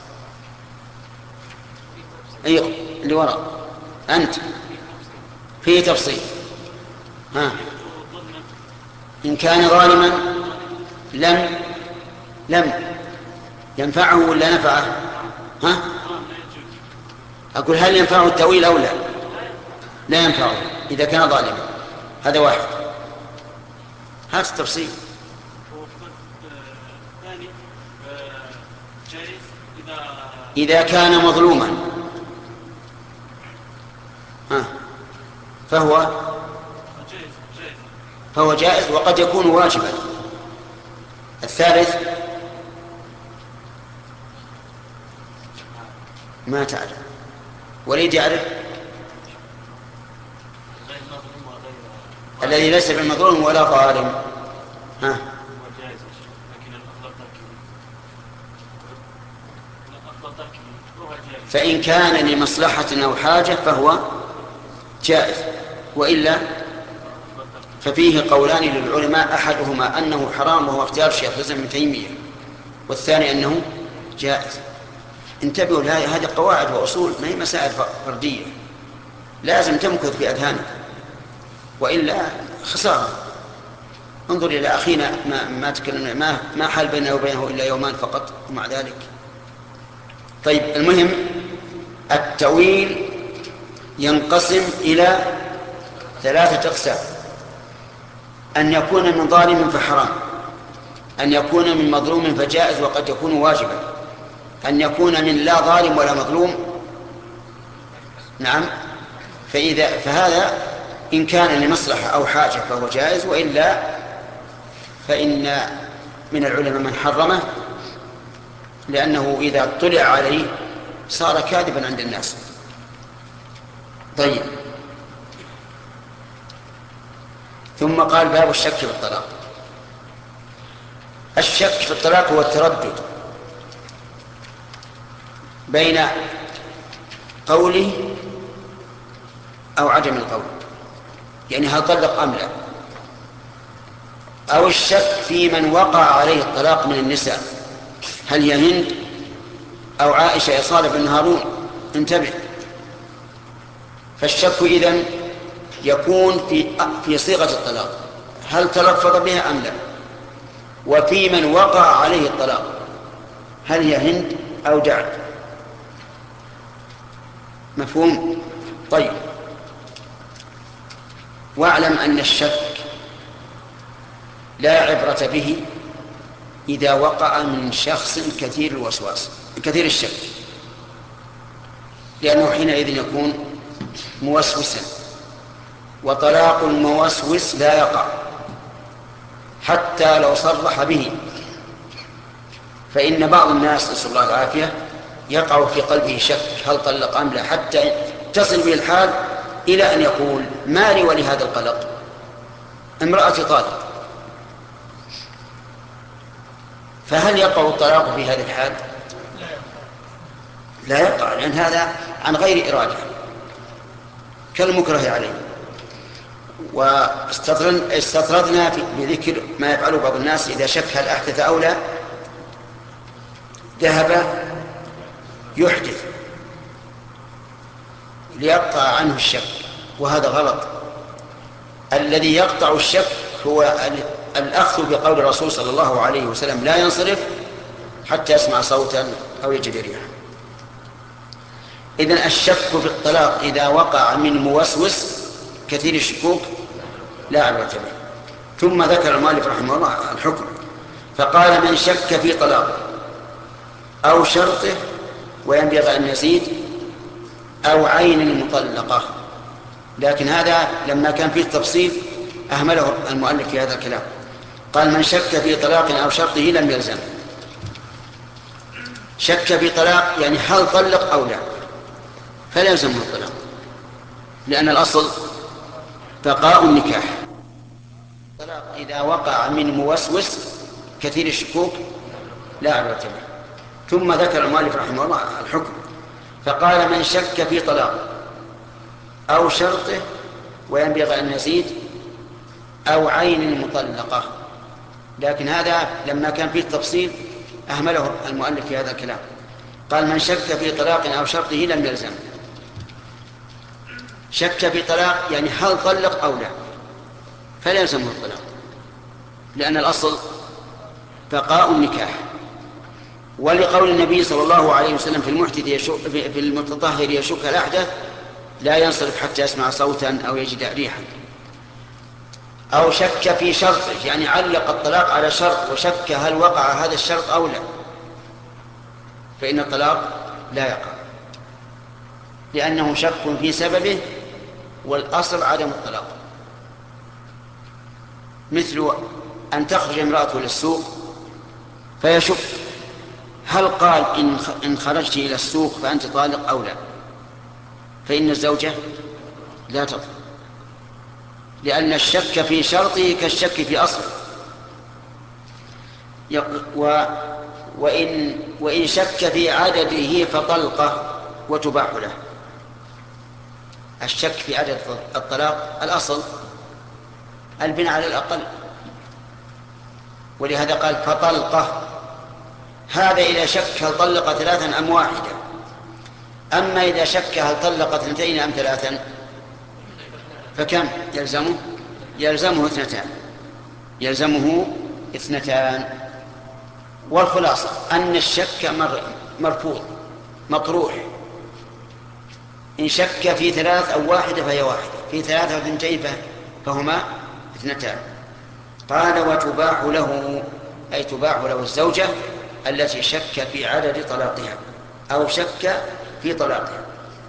أيوه اللي وراء أنت فيه تفصيل. ها إن كان ظالما لم لم ينفعه ولا نفعه؟ ها أقول هل ينفعه التأويل أو لا؟ لا ينفعه إذا كان ظالما. هذا واحد. هذا التفصيل. إذا كان مظلوما ها فهو فهو جائز وقد يكون واجبا. الثالث ما تعرف. وليد يعرف الذي ليس بالمظلوم ولا ظالم. ها فإن كان لمصلحة أو حاجة فهو جائز، وإلا ففيه قولان للعلماء، أحدهما أنه حرام وهو اختيار شيخ الإسلام ابن تيمية، والثاني أنه جائز. انتبهوا لهذه، هذه قواعد وأصول ما هي مسائل فردية، لازم تمكث في أذهانك وإلا خسارة. انظر إلى أخينا ما ما تكلمنا ما ما حال بينه وبينه إلا يومان فقط ومع ذلك. طيب المهم التأويل ينقسم إلى ثلاثة أقسام: أن يكون من ظالم فحرام، أن يكون من مظلوم فجائز وقد يكون واجبا، أن يكون من لا ظالم ولا مظلوم. نعم. فإذا فهذا إن كان لمصلحة أو حاجة فهو جائز، وإلا فإن من العلماء من حرمه، لأنه إذا اطلع عليه صار كاذبا عند الناس. طيب، ثم قال باب الشك في الطلاق. الشك في الطلاق هو التردد بين قوله أو عدم القول، يعني هل طلق أم لا، أو الشك في من وقع عليه الطلاق من النساء، هل هي هند أو عائشة إصالة بن هارون. انتبه، فالشك إذن يكون في في صيغة الطلاق، هل تلفظ بها أم لا، وفي من وقع عليه الطلاق، هل هي هند أو جعد. مفهوم؟ طيب، واعلم أن الشك لا عبرة به إذا وقع من شخص كثير الوسواس كثير الشك، لأنه حينئذ يكون موسوسا، وطلاق الموسوس لا يقع حتى لو صرح به. فإن بعض الناس نسأل الله العافية يقع في قلبه شك هل طلق أم لا، حتى تصل به الحال إلى أن يقول ما لي ولهذا القلق، امرأتي طالق. فهل يقع الطلاق في هذه الحال؟ لا يقع، لأن هذا عن غير إرادة كالمكره عليه. واستطردنا بذكر ما يفعله بعض الناس إذا شك هل أحدث أو لا، ذهب يحدث ليقطع عنه الشك، وهذا غلط. الذي يقطع الشك هو الأخذ بقول الرسول صلى الله عليه وسلم لا ينصرف حتى يسمع صوتا أو يجد ريحا. إذن الشك في الطلاق إذا وقع من موسوس كثير الشكوك لا عبرة به. ثم ذكر المؤلف رحمه الله الحكم، فقال من شك في طلاق أو شرطه وينبغي أن يزيد أو عين المطلقة. لكن هذا لما كان فيه التفصيل أهمله المؤلف في هذا الكلام، قال من شك في طلاق أو شرطه لم يلزم. شك في طلاق يعني هل طلق أو لا، فلا يلزمه الطلاق، لأن الأصل بقاء النكاح. الطلاق إذا وقع من موسوس كثير الشكوك لا عبرة به. ثم ذكر المؤلف رحمه الله الحكم، فقال من شك في طلاق أو شرطه وينبغي أن يزيد أو عين المطلقة. لكن هذا لما كان فيه التفصيل أهمله المؤلف في هذا الكلام، قال من شك في طلاق أو شرطه لم يلزم. شك في طلاق يعني هل طلق أو لا، فلا يلزمه الطلاق، لأن الأصل بقاء النكاح. ولقول النبي صلى الله عليه وسلم في المحدث يشك في المتطهر يشك الأحدث لا ينصرف حتى يسمع صوتا أو يجد ريحا. أو شك في شرطه يعني علق الطلاق على شرط وشك هل وقع هذا الشرط أو لا، فإن الطلاق لا يقع، لأنه شك في سببه والأصل عدم الطلاق. مثل أن تخرج امرأة للسوق فيشك هل قال إن خرجت إلى السوق فأنت طالق أو لا، فإن الزوجة لا تطلق، لأن الشك في شرطه كالشك في أصله. و وإن, وإن شك في عدده فطلقه وتباح له. الشك في عدد الطلاق الأصل البناء على الأقل، ولهذا قال فطلقه. هذا إذا شك هل طلق ثلاثا أم واحدة. أما إذا شك هل طلق اثنتين أم ثلاثا فكم يلزمه؟ يلزمه اثنتان يلزمه اثنتان والخلاصة أن الشك مرفوض مطروح. إن شك في ثلاث أو واحدة فهي واحدة، في ثلاثة أو اثنتين فهما اثنتان. قال وتباح له أي تباح له الزوجة التي شك في عدد طلاقها أو شك في طلاقها.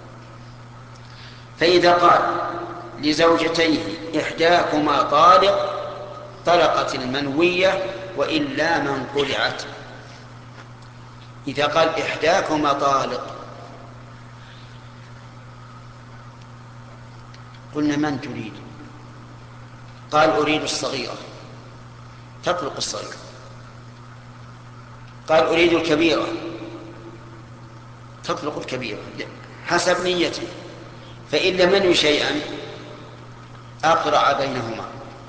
فإذا قال لزوجتيه إحداكما طالق طلقت المنوية وإلا من قلعت. إذا قال إحداكما طالق قلنا من تريد؟ قال أريد الصغيرة تطلق الصغيرة. قال أريد الكبيرة تطلق الكبيرة حسب نيته. فإن لم ينوي شيئا أقرع بينهما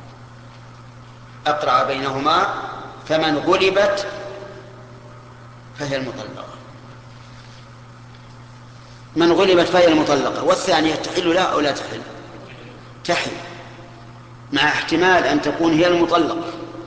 أقرع بينهما فمن غلبت فهي المطلقة من غلبت فهي المطلقة. والثانية تحل لا أو لا تحل؟ تحل، مع احتمال أن تكون هي المطلقة.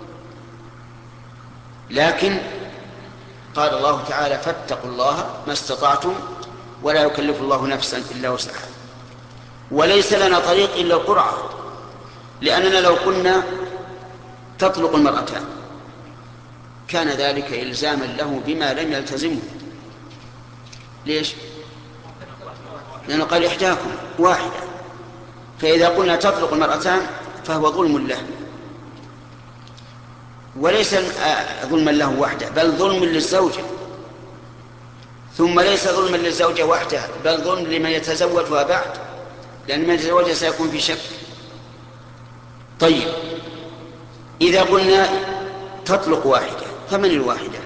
لكن قال الله تعالى فاتقوا الله ما استطعتم ولا يكلف الله نفسا إلا وسعها. وليس لنا طريق إلا القرعة، لأننا لو كنا تطلق المرأتان كان ذلك إلزاما له بما لم يلتزمه. ليش؟ لأنه قال إحداكم واحدة، فإذا قلنا تطلق المرأتان فهو ظلم له، وليس ظلما له وحده بل ظلم للزوجة، ثم ليس ظلما للزوجة وحده بل ظلم لمن يتزوجها بعد، لأن من يتزوجها سيكون في شك. طيب إذا قلنا تطلق واحدة فمن الواحدة؟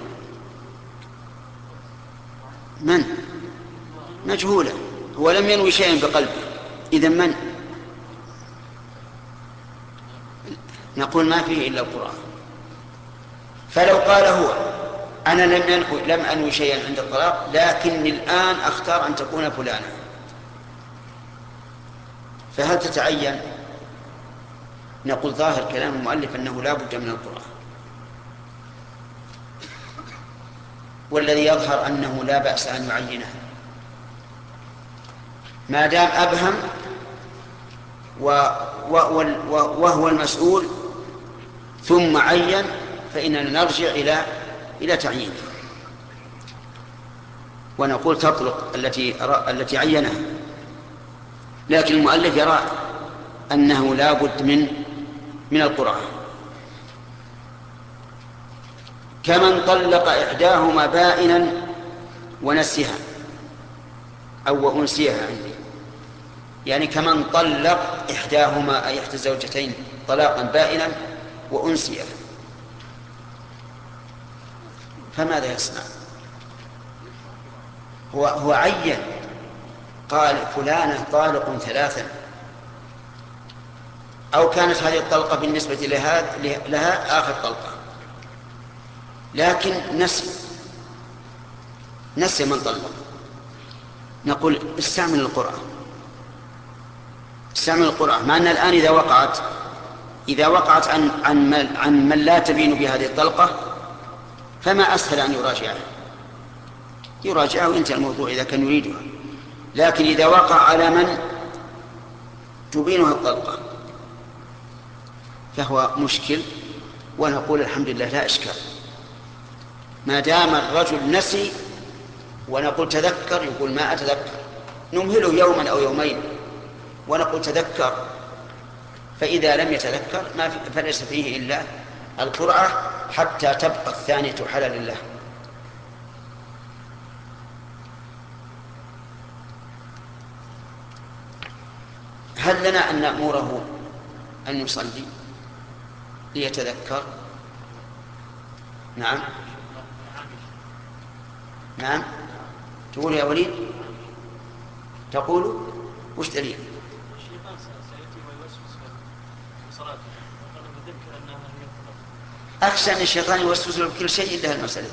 من؟ مجهولة، هو لم ينوي شيئا بقلبه، إذن من؟ نقول ما فيه إلا القرآن. فلو قال هو أنا لم أنوي, لم أنوي شيئا عند الطلاق لكني الآن أختار أن تكون فلانة، فهل تتعين؟ نقول ظاهر كلام المؤلف أنه لا بد من القرآن، والذي يظهر أنه لا بأس أن يعينها ما دام أبهم وهو المسؤول ثم عين، فإننا نرجع إلى إلى تعيينه ونقول تطلق التي التي عينها. لكن المؤلف يرى أنه لا بد من من القرآن. كمن طلق إحداهما بائنا ونسيها أو أنسيها عندي، يعني كمن طلق إحداهما أي إحدى الزوجتين طلاقا بائنا وأنسيها، فماذا يصنع؟ هو هو عين قال فلانة طالق ثلاثا، أو كانت هذه الطلقة بالنسبة لها, لها آخر طلقة، لكن نسي نسي من طلق. نقول استعمل القرآن، استعمل القرآن، مع أن الآن إذا وقعت إذا وقعت عن عن من, عن من لا تبين بهذه الطلقة فما أسهل أن يراجعها، يراجعها وينتهي الموضوع إذا كان يريدها. لكن إذا وقع على من تبينها الطلقة فهو مشكل، ونقول الحمد لله لا إشكال ما دام الرجل نسي، ونقول تذكر يقول ما أتذكر، نمهله يوما أو يومين ونقول تذكر، فإذا لم يتذكر ما فليس فيه إلا القرعة حتى تبقى الثانية حلال له. هل لنا أن نأمره أن يصلي ليتذكر؟ نعم نعم. تقول يا وليد؟ تقول وش دليل؟ الشيطان سيأتي ويوسوس في صلاته، وأنا بذكر أنها هي الطلاق. أخشى أن الشيطان يوسوس له بكل شيء إلا المسألة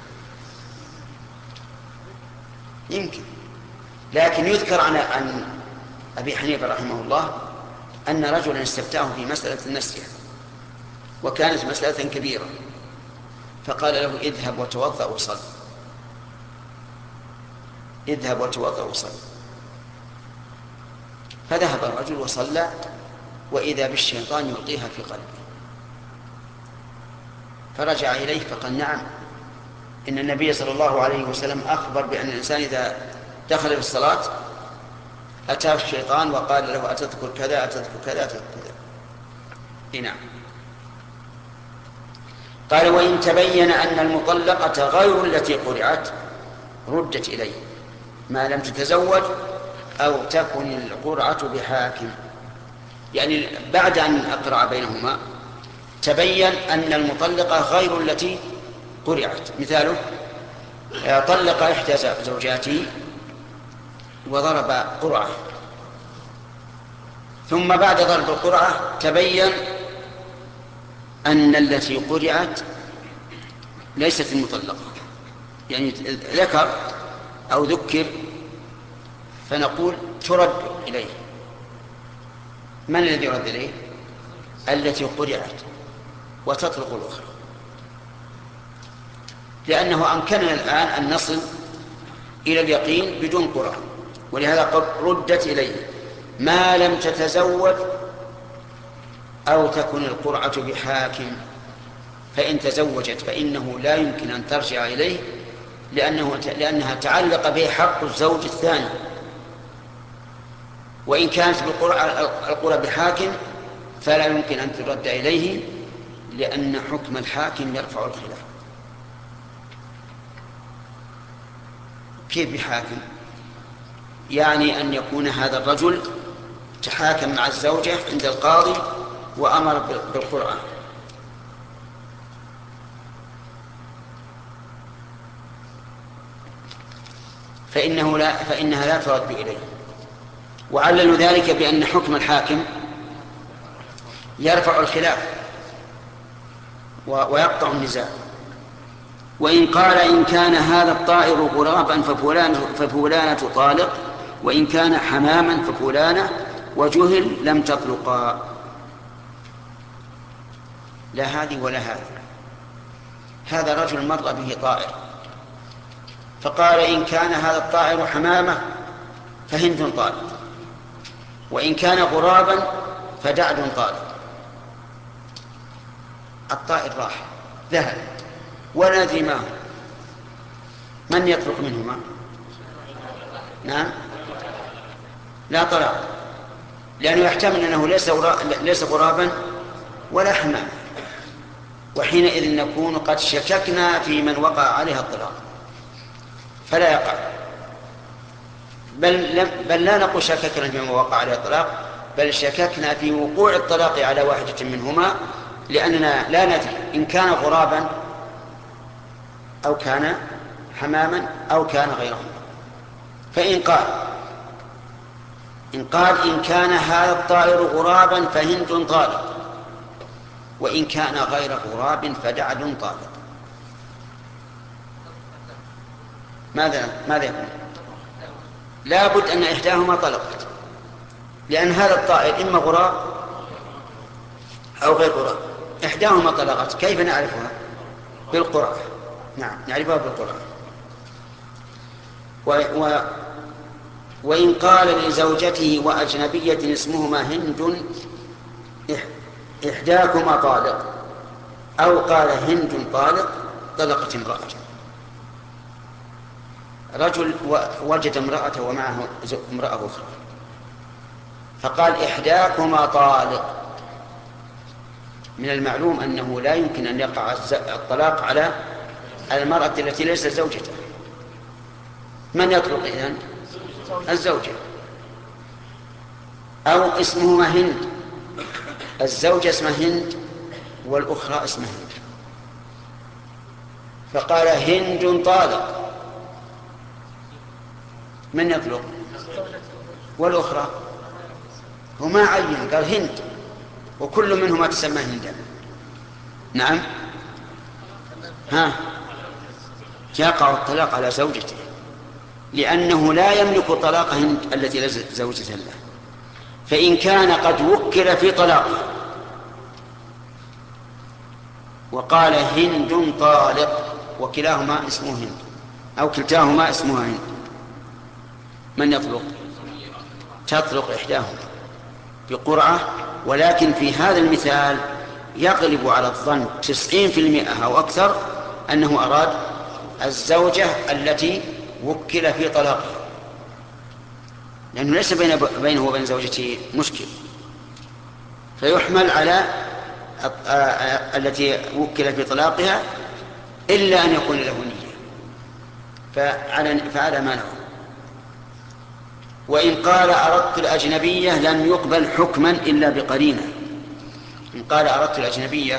دي يمكن. لكن يذكر عن عن أبي حنيفة رحمه الله أن رجلا استفتاه في مسألة النسية وكانت مسألة كبيرة، فقال له اذهب وتوضأ وصل، اذهب وتوضأ وصل. فذهب الرجل وصلى، وإذا بالشيطان يلقيها في قلبه، فرجع إليه فقال نعم إن النبي صلى الله عليه وسلم أخبر بأن الإنسان إذا دخل في الصلاة أتاه الشيطان وقال له أتذكر كذا أتذكر كذا أتذكر كذا. نعم. قال وإن تبين أن المطلقة غير التي قرعت ردت إليه ما لم تتزوج أو تكن القرعة بحاكم، يعني بعد أن أقرع بينهما تبين أن المطلقة غير التي قرعت. مثاله طلق إحدى زوجاته وضرب قرعة، ثم بعد ضرب القرعة تبين أن التي قرعت ليست المطلقة، يعني ذكر أو ذكر، فنقول ترد إليه. من الذي يرد إليه؟ التي قرعت، وتطلق الأخرى، لأنه أمكننا الآن أن نصل إلى اليقين بدون قرعة، ولهذا قد ردت إليه ما لم تتزوج أو تكن القرعة بحاكم. فإن تزوجت فإنه لا يمكن أن ترجع إليه لأنه لأنها تعلق به حق الزوج الثاني. وإن كانت القرى بحاكم فلا يمكن أن ترد إليه لأن حكم الحاكم يرفع الخلاف. كيف بحاكم؟ يعني أن يكون هذا الرجل تحاكم مع الزوجة عند القاضي وأمر بالقرآن، فإنه لا فإنها لا ترد إليه. وعللوا ذلك بأن حكم الحاكم يرفع الخلاف ويقطع النزاع. وإن قال إن كان هذا الطائر غرابا ففلانة, ففلانة طالق، وإن كان حماما ففلانة، وجهل لم تطلقا. لا هذه ولا هذه. هذا رجل مر به طائر فقال إن كان هذا الطائر حمامة فهند طالق، وإن كان غرابا فدعد طالق. الطائر راح ذهب ولا ندري ما هو، من يطلق منهما؟ نعم لا طلاق، لأنه يحتمل أنه ليس ليس غرابا ولا حمام، وحينئذ نكون قد شككنا في من وقع عليها الطلاق فلا يقع. بل, لم بل لا نقول شككنا في من وقع عليها الطلاق، بل شككنا في وقوع الطلاق على واحدة منهما، لأننا لا ندري إن كان غرابا أو كان حماما أو كان غيرهما. فإن قال إن قال إن كان هذا الطائر غرابا فهند طالق، وإن كان غير غراب فدعد طالق، ماذا ماذا يكون؟ لا بد أن إحداهما طلقت، لأن هذا الطائر إما غراب أو غير غراب، إحداهما طلقت. كيف نعرفها؟ بالقرآن. نعم نعرفها بالقرآن. و... و... وإن قال لزوجته وأجنبية اسمهما هند إحداكما طالق، أو قال هند طالق، طلقت امرأته. رجل وجد امرأته ومعه امرأة أخرى فقال إحداكما طالق. من المعلوم أنه لا يمكن أن يقع الطلاق على المرأة التي ليست زوجته. من يطلق إذن؟ الزوجة. أو اسمهما هند، الزوجة اسمها هند والأخرى اسمها هند، فقال هند طالق، من يطلق؟ والأخرى وما عين، قال هند، وكل منهما تسمى هندا. نعم ها يقع الطلاق على زوجته، لأنه لا يملك طلاق هند التي ليست زوجة له. فإن كان قد وكل في طلاقه وقال هند طالق وكلاهما اسمه هند أو كلتاهما اسمها هند، من يطلق؟ تطلق إحداهما بقرعة. ولكن في هذا المثال يغلب على الظن تسعين في المئة أو أكثر أنه أراد الزوجة التي وكل في طلاقه، لأنه ليس بينه وبين زوجته مشكل، فيحمل على التي وكل في طلاقها إلا أن يكون له نية، فعلى ما له. وإن قال أردت الأجنبية لم يقبل حكما إلا بقرينة. إن قال أردت الأجنبية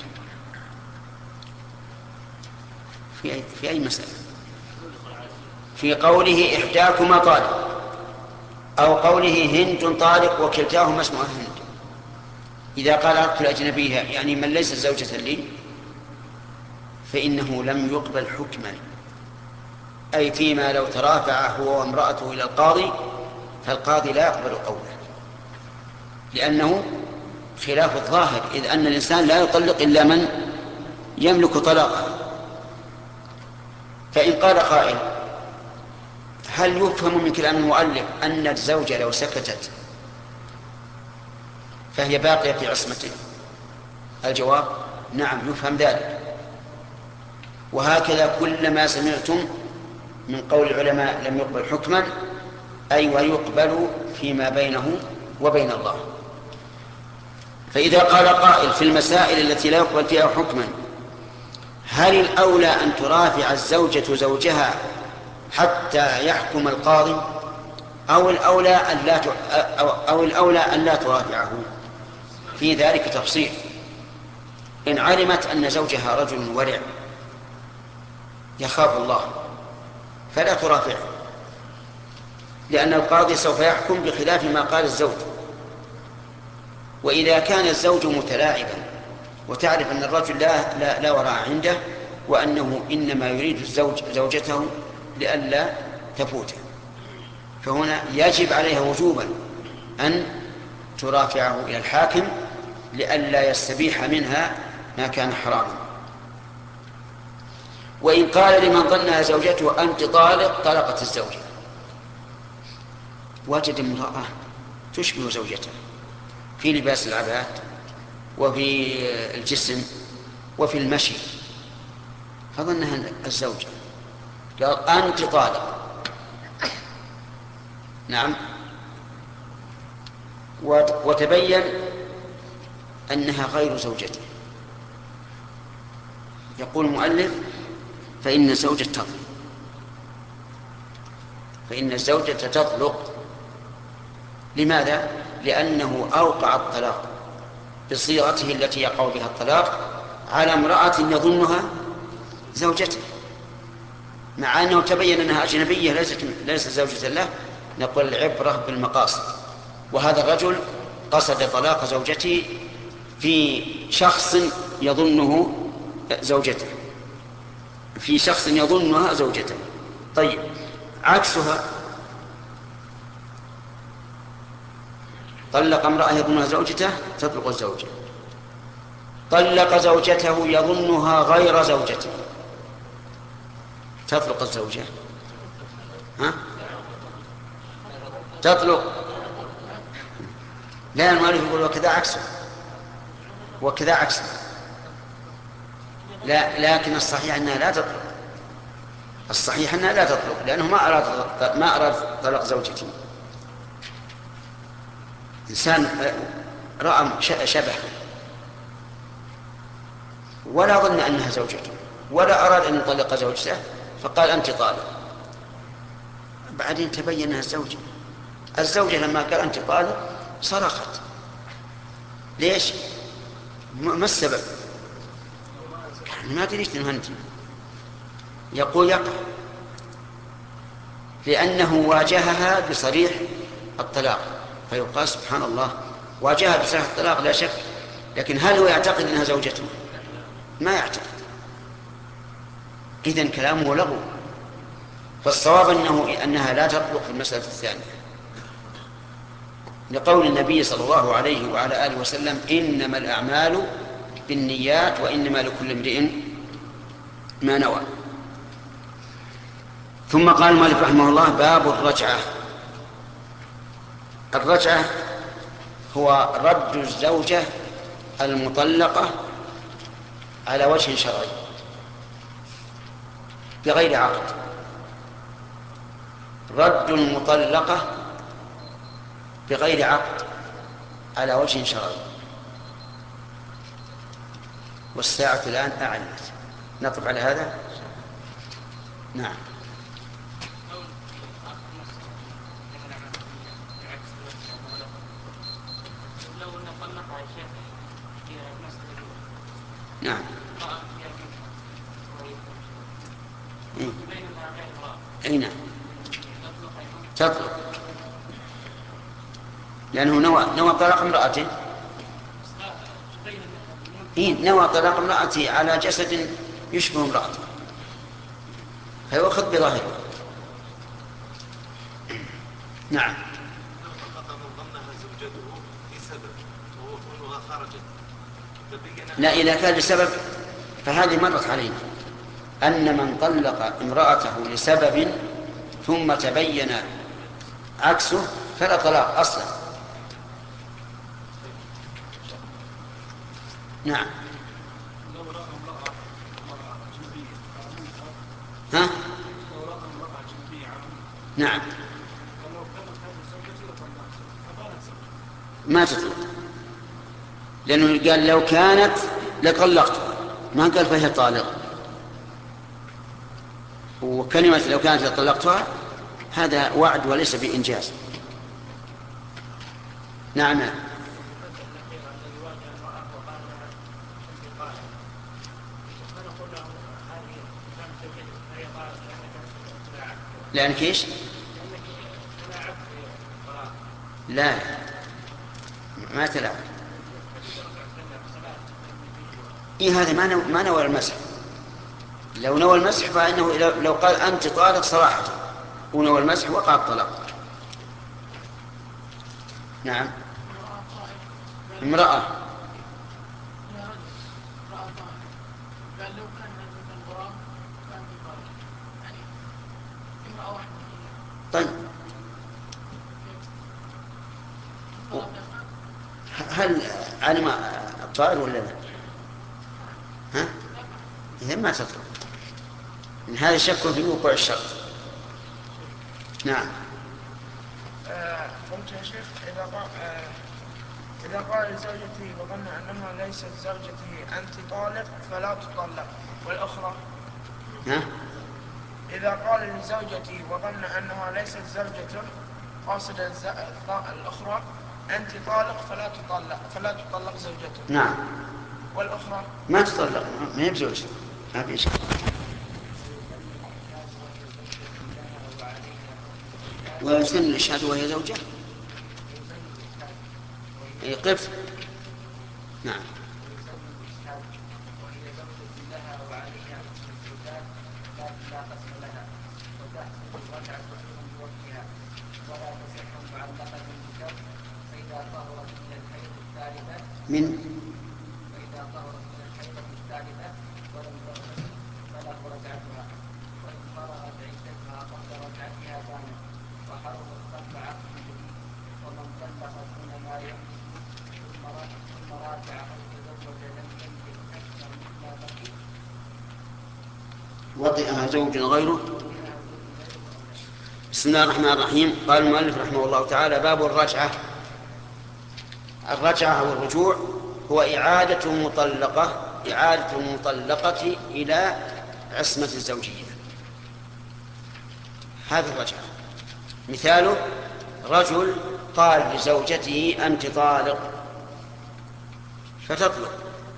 في أي, في أي مسألة؟ في قوله إحداكما طالق، أو قوله هند طالق وكلتاهما اسمها هند. إذا قال أردت الأجنبية يعني من ليس زوجة لي، فإنه لم يقبل حكما، أي فيما لو ترافع هو وامرأته إلى القاضي فالقاضي لا يقبل قوله، لأنه خلاف الظاهر، إذ أن الإنسان لا يطلق إلا من يملك طلاقه. فإن قال قائل هل يفهم من كلام المؤلف أن الزوجة لو سكتت فهي باقية في عصمته؟ الجواب نعم يفهم ذلك. وهكذا كل ما سمعتم من قول العلماء لم يقبل حكما أي ويقبل فيما بينه وبين الله. فإذا قال قائل في المسائل التي لا يقبل فيها حكما هل الأولى أن ترافع الزوجة زوجها حتى يحكم القاضي أو الأولى أن لا أو الأولى أن لا ترافعه؟ في ذلك تفصيل. إن علمت أن زوجها رجل ورع يخاف الله فلا ترافعه، لأن القاضي سوف يحكم بخلاف ما قال الزوج. وإذا كان الزوج متلاعبا وتعرف أن الرجل لا, لا, لا وراء عنده وأنه إنما يريد الزوج زوجته لئلا تفوته، فهنا يجب عليها وجوبا أن ترافعه إلى الحاكم لئلا يستبيح منها ما كان حراما. وإن قال لمن ظنها زوجته أنت طالق طلقت الزوجة، وجد امرأة تشبه زوجته في لباس العباءة وفي الجسم وفي المشي، فظنها الزوجة قال أنت طالق. نعم. وتبين أنها غير زوجته. يقول المؤلف فإن الزوجة تطلق فإن الزوجة تطلق لماذا؟ لأنه أوقع الطلاق بصيغته التي يقع بها الطلاق على امرأة يظنها زوجته، مع أنه تبين أنها أجنبية ليست ليست زوجة له. نقول العبرة بالمقاصد، وهذا الرجل قصد طلاق زوجته في شخص يظنه زوجته في شخص يظنها زوجته. طيب عكسها، طلق امرأة يظنها زوجته تطلق الزوجة، طلق زوجته يظنها غير زوجته تطلق الزوجة. ها؟ تطلق. لا، المؤلف يقول وكذا عكسه وكذا عكسه. لا، لكن الصحيح أنها لا تطلق. الصحيح أنها لا تطلق لأنه ما أراد ما أراد طلاق زوجته. إنسان رأى شبه ولا ظن أنها زوجته ولا أراد أن يطلق زوجته فقال أنت طالق، بعدين تبين أنها الزوجة. الزوجة لما قال أنت طالق صرخت. ليش؟ ما السبب؟ ما أدري ليش تنهنتي. يقول يقع لأنه واجهها بصريح الطلاق، فيقال سبحان الله واجهها بصريح الطلاق لا شك، لكن هل هو يعتقد أنها زوجته؟ ما يعتقد. إذن كلامه لغو. فالصواب أنه أنها لا تطلق في المسألة الثانية، لقول النبي صلى الله عليه وعلى آله وسلم إنما الأعمال بالنيات وإنما لكل امرئ ما نوى. ثم قال المؤلف رحمه الله باب الرجعة. الرجعة هو رد الزوجة المطلقة على وجه شرعي بغير عقد. رد المطلقة بغير عقد على وجه شرعي. والساعة الآن أعلنت. نقف على هذا. نعم. نعم. أي نعم تطلق لأنه نوى نوى طلاق امرأته. إيه نوى طلاق امرأته على جسد يشبه امرأته فيؤخذ بظاهره. نعم. لا، إذا كان لسبب فهذه مرت علينا أن من طلق امرأته لسبب ثم تبين عكسه فلا طلاق أصلا. لو ها؟ نعم ما تطلق، لأنه قال لو كانت لطلقتها، ما قال فهي طالق. وكلمة لو كانت لطلقتها هذا وعد وليس بإنجاز. نعم لأنك إيش؟ لا ما تلعب. إيه هذا ما ما نوى المسح. لو نوى المسح فإنه لو قال أنت طالق صراحة ونوى المسح وقع الطلاق. نعم امرأة طيب هل علم الطائر ولا لا؟ ها؟ إذا ما تطلق من هذا شك في وقوع الشرط. نعم. قلت يا شيخ إذا قال إذا قال لزوجته وظن أنها ليست زوجته أنت طالق فلا تطلق والأخرى. ها؟ إذا قال لزوجته وظن أنها ليست زوجته قاصد الأخرى أنت طالق فلا تطلق فلا تطلق زوجته. نعم. والأخرى ما تطلق ما هي بزوجته ما في شيء. ويسن الإشهاد وهي زوجة يقف. نعم. من فإذا طهرت من الحيضة الثالثة ولم تغتسل فله رجعتها، وإن فرغت عدتها قبل رجعتها بانت وحرمت خلف عقد جديد. ومن طلق دون ما يملك ثم راجع أو تزوج لم يملك أكثر مما بقي وطئها زوج غيره. بسم الله الرحمن الرحيم. قال المؤلف رحمه الله تعالى: باب الرجعة. الرجعة أو الرجوع هو إعادة مطلقة إعادة المطلقة إلى عصمة الزوجية. هذه الرجعة. مثاله: رجل قال لزوجته أنت طالق فتطلق،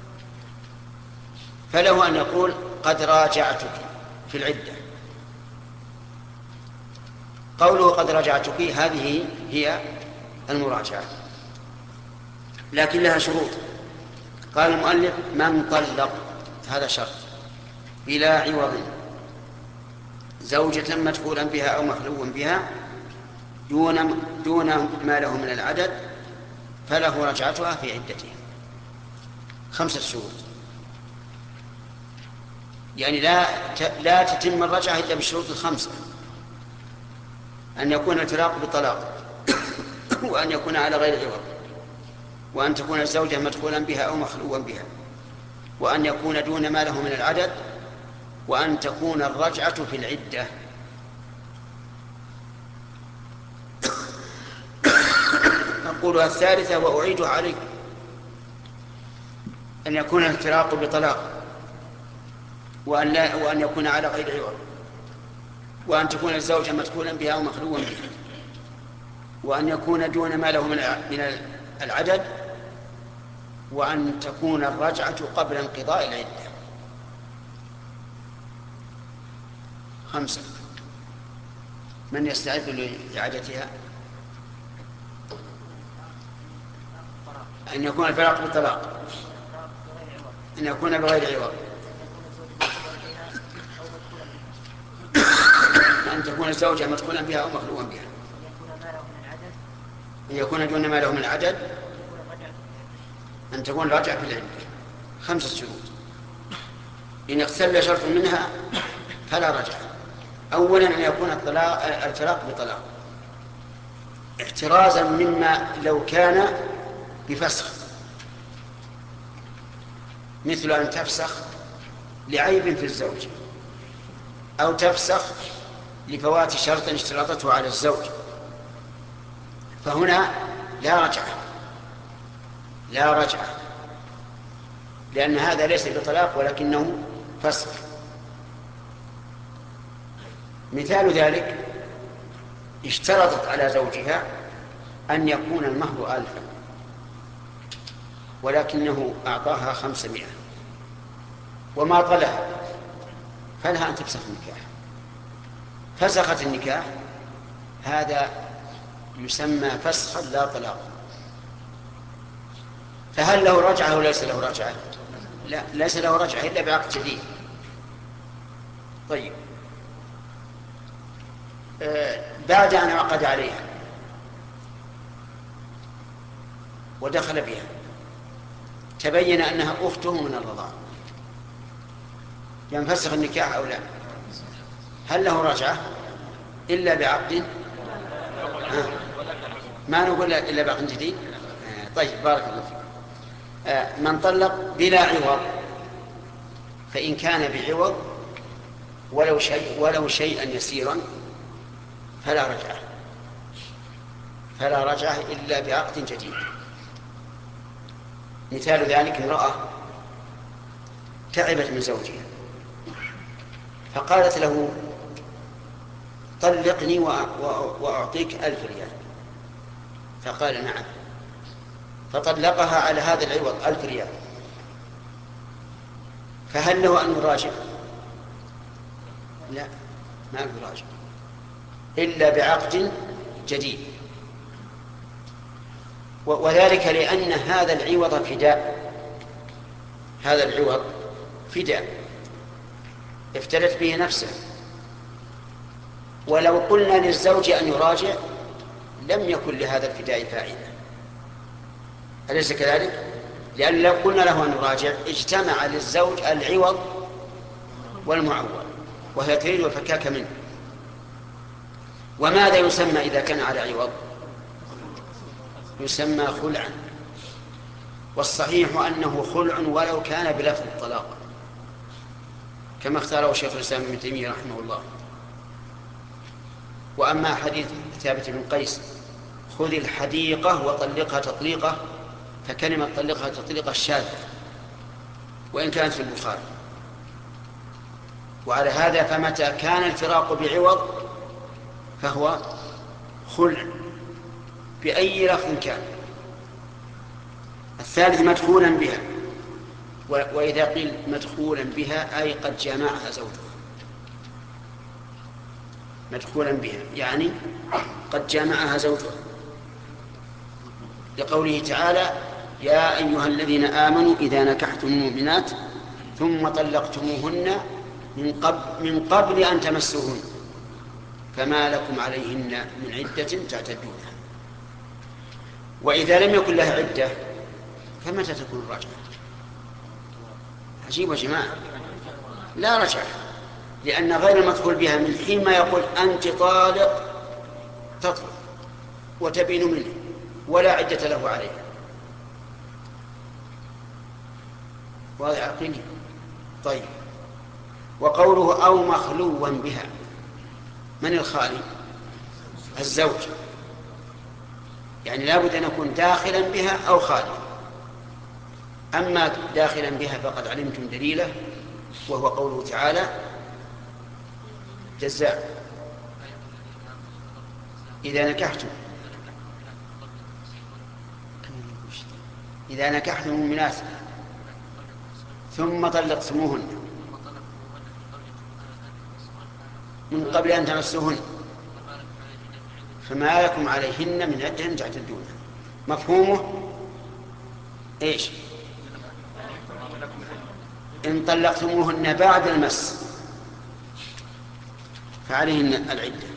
فله أن يقول قد راجعتك في العدة. قوله قد راجعتك هذه هي المراجعة، لكن لها شروط. قال المؤلف: من طلق، هذا شرط، بلا عوض زوجة مدخولا بها أو مخلوا بها دون دون ما له من العدد فله رجعتها في عدتها. خمسة شروط، يعني لا لا تتم الرجعة إلا بالشروط الخمسة: أن يكون الفراق بطلاق، وأن يكون على غير عوض، وأن تكون الزوجة مدخولا بها أو مخلوا بها، وأن يكون دون ما له من العدد، وأن تكون الرجعة في العدة. أقولها الثالثة وأعيدها عليكم: أن يكون الفراق بطلاق، وأن, لا وأن يكون على غير عوض، وأن تكون الزوجة مدخولا بها أو مخلوا بها، وأن يكون دون ما له من العدد، وأن تكون الرجعة قبل انقضاء العدة. خمسة. من يستعد لإعادتها؟ أن يكون الفراق بالطلاق، أن يكون بغير عوض، أن تكون الزوجة مدخولا بها أو مخلوا بها، أن يكون دون ما له من العدد، أن تكون الرجعة في العدة. خمسة شروط. إن اختل شرط منها فلا رجعة. أولا أن يكون الفراق بطلاق، احترازا مما لو كان بفسخ، مثل أن تفسخ لعيب في الزوج أو تفسخ لفوات شرط اشترطته على الزوج، فهنا لا رجعة، لا رجعة، لأن هذا ليس بطلاق ولكنه فسخ. مثال ذلك اشترطت على زوجها أن يكون المهر ألفا ولكنه أعطاها خمسمائة وما طلها، فلها أن تفسخ النكاح. فسخت النكاح، هذا يسمى فسخا لا طلاقا. فهل له رجعة أو ليس له رجعة؟ لا، ليس له رجعة إلا بعقد جديد. طيب، آه بعد أن عقد عليها ودخل بها تبين أنها أخته من الرضاعة، ينفسخ النكاح أو لا؟ هل له رجعة إلا بعقد؟ آه. ما نقول إلا بعقد جديد. آه. طيب، بارك الله فيك. آه. من طلق بلا عوض، فإن كان بعوض ولو شيء ولو شيئا يسيرا فلا رجعة، فلا رجعة إلا بعقد جديد. مثال ذلك امرأة تعبت من زوجها فقالت له طلقني وأعطيك ألف ريال، فقال نعم، فطلقها على هذا العوض ألف ريال، فهل له أن يراجع؟ لا، ما له يراجع إلا بعقد جديد، وذلك لأن هذا العوض فداء، هذا العوض فداء افتدت به نفسه، ولو قلنا للزوج أن يراجع لم يكن لهذا الفداء فائدة، أليس كذلك؟ لأن لو قلنا له أن يراجع اجتمع للزوج العوض والمعول، وهي تريد الفكاك منه. وماذا يسمى إذا كان على عوض؟ يسمى خلعا، والصحيح أنه خلع ولو كان بلفظ الطلاق، كما اختاره شيخ الإسلام ابن تيمية رحمه الله. وأما حديث ثابت بن قيس خذ الحديقة وطلقها تطليقة، فكلمة طلقها تطليقة شاذة وإن كانت في البخاري. وعلى هذا فمتى كان الفراق بعوض فهو خلع بأي لفظ كان. الثالث مدخولا بها، وإذا قيل مدخولا بها أي قد جامعها زوجها، مدخولا بها يعني قد جامعها زوجها، لقوله تعالى يا أيها الذين آمنوا إذا نكحتم المؤمنات ثم طلقتموهن من قبل, من قبل أن تمسوهن فما لكم عليهن من عدة تعتدونها. وإذا لم يكن لها عدة فمتى تكون الرجعة؟ عجيب يا جماعة، لا رجعة، لأن غير المدخول بها من حين ما يقول أنت طالق تطلق وتبين منه ولا عدة له عليها. واضح عقلي؟ طيب، وقوله أو مخلوا بها، من الخالي؟ الزوج، يعني لا بد أن يكون داخلا بها أو خالي. أما داخلا بها فقد علمتم دليله، وهو قوله تعالى جزاء إذا نكحتم إذا نكحتم المؤمنات ثم طلقتموهن من قبل أن تمسوهن فما لكم عليهن من عدة تعتدونها. مفهومه إيش؟ إن طلقتموهن بعد المس فعليهن العدة.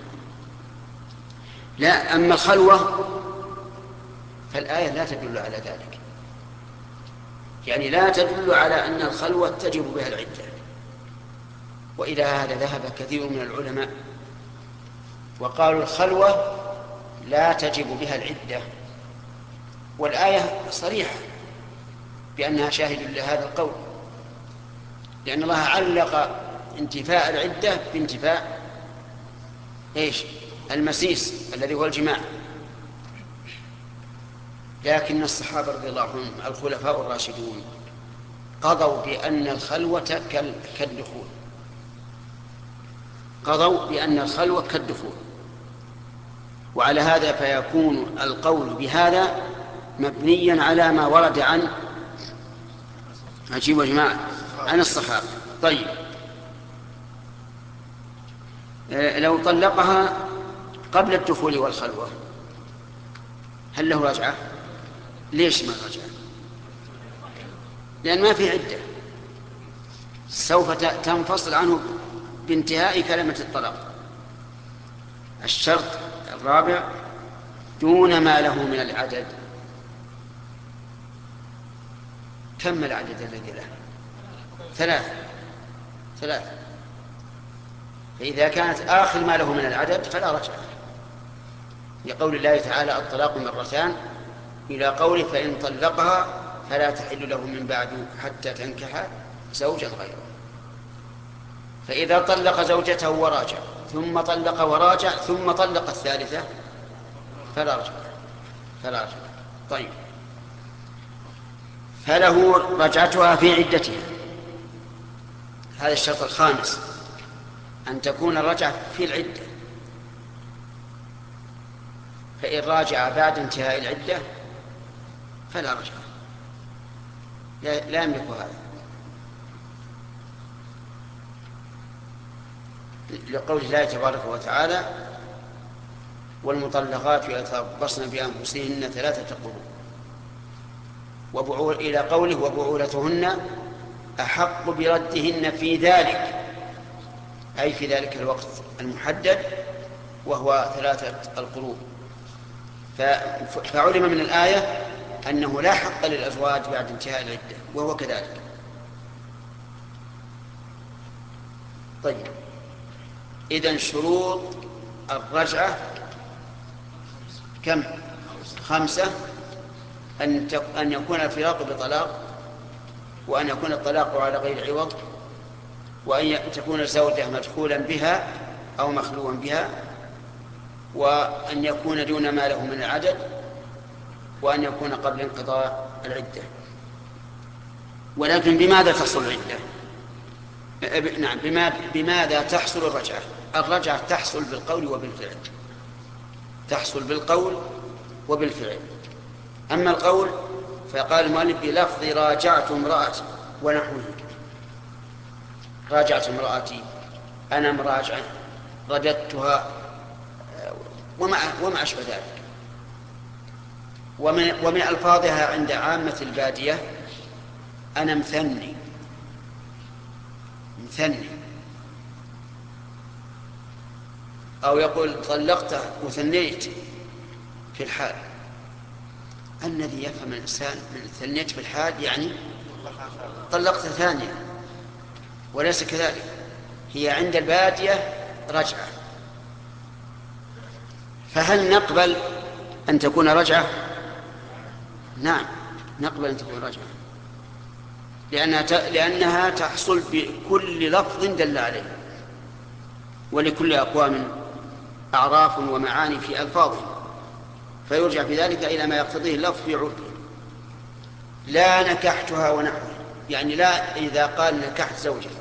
لا، أما الخلوة فالآية لا تدل على ذلك، يعني لا تدل على أن الخلوة تجب بها العدة، وإلى هذا ذهب كثير من العلماء وقالوا الخلوة لا تجب بها العدة، والآية صريحة بأنها شاهد لهذا القول، لأن الله علق انتفاء العدة بانتفاء ايش؟ المسيس الذي هو الجماع. لكن الصحابة رضي الله عنهم الخلفاء الراشدون قضوا بأن الخلوة كالدخول، قضوا بأن الخلوة كالدخول. وعلى هذا فيكون القول بهذا مبنيا على ما ورد عن عجيب وجماعة عن الصحابة. طيب لو طلقها قبل الدخول والخلوة هل له رجعة؟ ليش ما رجعة؟ لأن ما في عدة، سوف تنفصل عنه بانتهاء كلمة الطلاق. الشرط الرابع دون ما له من العدد. كم العدد الذي له؟ ثلاثة ثلاثة فإذا كانت آخر ما له من العدد فلا رجعة، لقول الله تعالى الطلاق مرتان، إلى قوله فإن طلقها فلا تحل له من بعد حتى تنكح زوجا غيره. فإذا طلق زوجته وراجع ثم طلق وراجع ثم طلق الثالثة فلا رجعة فلا رجعة. طيب فله رجعتها في عدتها. هذا الشرط الخامس، أن تكون الرجعة في العدة. فإن راجع بعد انتهاء العدة فلا رجعة، لا يملك هذا، لقول الله تبارك وتعالى والمطلقات يتربصن بأنفسهن ثلاثة قروء، وبعول إلى قوله وبعولتهن أحق بردهن في ذلك، أي في ذلك الوقت المحدد وهو ثلاثة القروء. فعلم من الآية أنه لا حق للأزواج بعد انتهاء العدة، وهو كذلك. طيب إذن شروط الرجعة كم؟ خمسة. أن أن يكون الفراق بطلاق، وأن يكون الطلاق على غير عوض، وأن تكون الزوجة مدخولا بها أو مخلوا بها، وأن يكون دون ما له من العدد، وأن يكون قبل انقضاء العدة. ولكن بماذا تحصل العدة؟ نعم، بماذا تحصل الرجعة؟ الرجعة تحصل بالقول وبالفعل، تحصل بالقول وبالفعل. أما القول فقال المؤلف بلفظ راجعت امرأتي ونحوه، راجعت امرأتي، أنا مراجعة، رددتها، وما وما أشبه ذلك. ومن ومن ألفاظها عند عامة البادية أنا مثني، مثني، أو يقول طلقته وثنيت في الحال. الذي يفهم الإنسان من ثنيت في الحال يعني طلقت ثانية، وليس كذلك. هي عند البادية رجعة. فهل نقبل أن تكون رجعة؟ نعم نقبل أن تكون رجعة، لأنها لأنها تحصل بكل لفظ دل عليه، ولكل أقوام أعراف ومعاني في ألفاظه، فيرجع في ذلك إلى ما يقتضيه اللفظ في عرفه. لا نكحتها ونحوه، يعني لا إذا قال نكحت زوجة،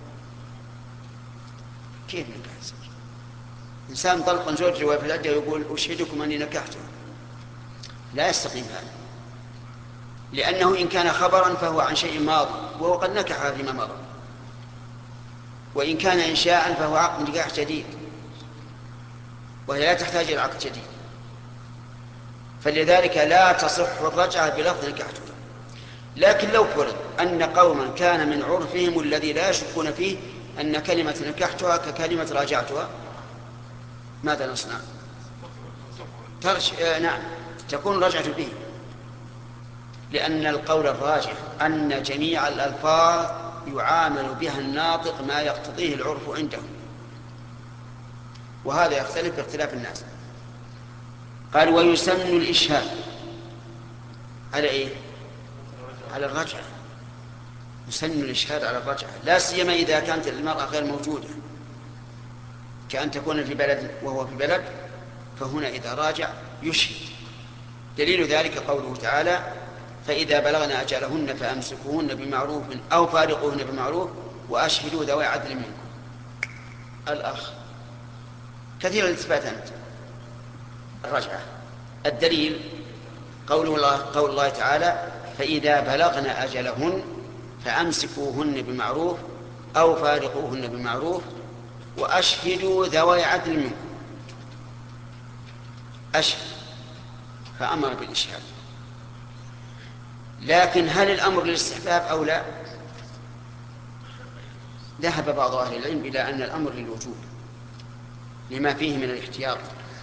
كيف نكحت زوجة؟ إنسان طلق زوجته وفي العدة يقول أشهدكم أني نكحته، لا يستقيم هذا، لأنه إن كان خبرا فهو عن شيء ماضي وهو قد نكح فيما مضى، وإن كان إنشاء فهو عقد نكاح جديد، وهي لا تحتاج إلى عقد جديد. فلذلك لا تصح الرجعة بلفظ نكحته. لكن لو فرض أن قوما كان من عرفهم الذي لا يشكون فيه أن كلمة نكحتها ككلمة راجعتها، ماذا نصنع؟ ترش... آه نعم تكون رجعة به، لأن القول الراجح أن جميع الألفاظ يعامل بها الناطق ما يقتضيه العرف عنده، وهذا يختلف باختلاف الناس. قال ويسن الإشهاد على إيه؟ على الرجعة، يسن الإشهاد على الرجعة، لا سيما إذا كانت المرأة غير موجودة، كأن تكون في بلد وهو في بلد، فهنا إذا راجع يشهد. دليل ذلك قوله تعالى: فإذا بلغن أجلهن فأمسكوهن بمعروف أو فارقوهن بمعروف وأشهدوا ذوي عدل منكم. الأخ كثير الإثباتات الرجعة. الدليل قول الله, قول الله تعالى: فإذا بلغن أجلهن فأمسكوهن بمعروف أو فارقوهن بمعروف وأشهدوا ذوي عدل منكم. أشهد، فأمر بالإشهاد. لكن هل الأمر للاستحباب أو لا؟ ذهب بعض أهل العلم إلى أن الأمر للوجوب لما فيه من الاحتياط،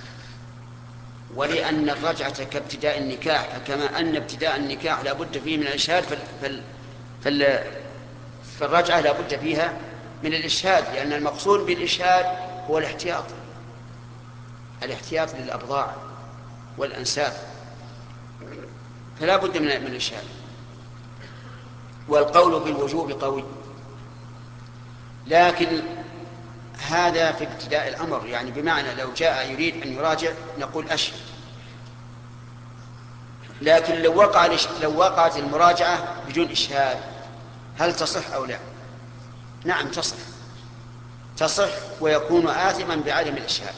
ولأن الرجعة كابتداء النكاح، فكما أن ابتداء النكاح لا بد فيه من الإشهاد فال... فال... فال... فالرجعة لا بد فيها من الإشهاد، لأن المقصود بالإشهاد هو الاحتياط، الاحتياط للأبضاع والأنساب، فلا بد من الإشهاد. والقول بالوجوب قوي، لكن هذا في ابتداء الأمر، يعني بمعنى لو جاء يريد أن يراجع نقول أشهد. لكن لو وقع لو وقعت المراجعة بدون إشهاد هل تصح أو لا؟ نعم تصح، تصح ويكون آثما بعدم الإشهاد.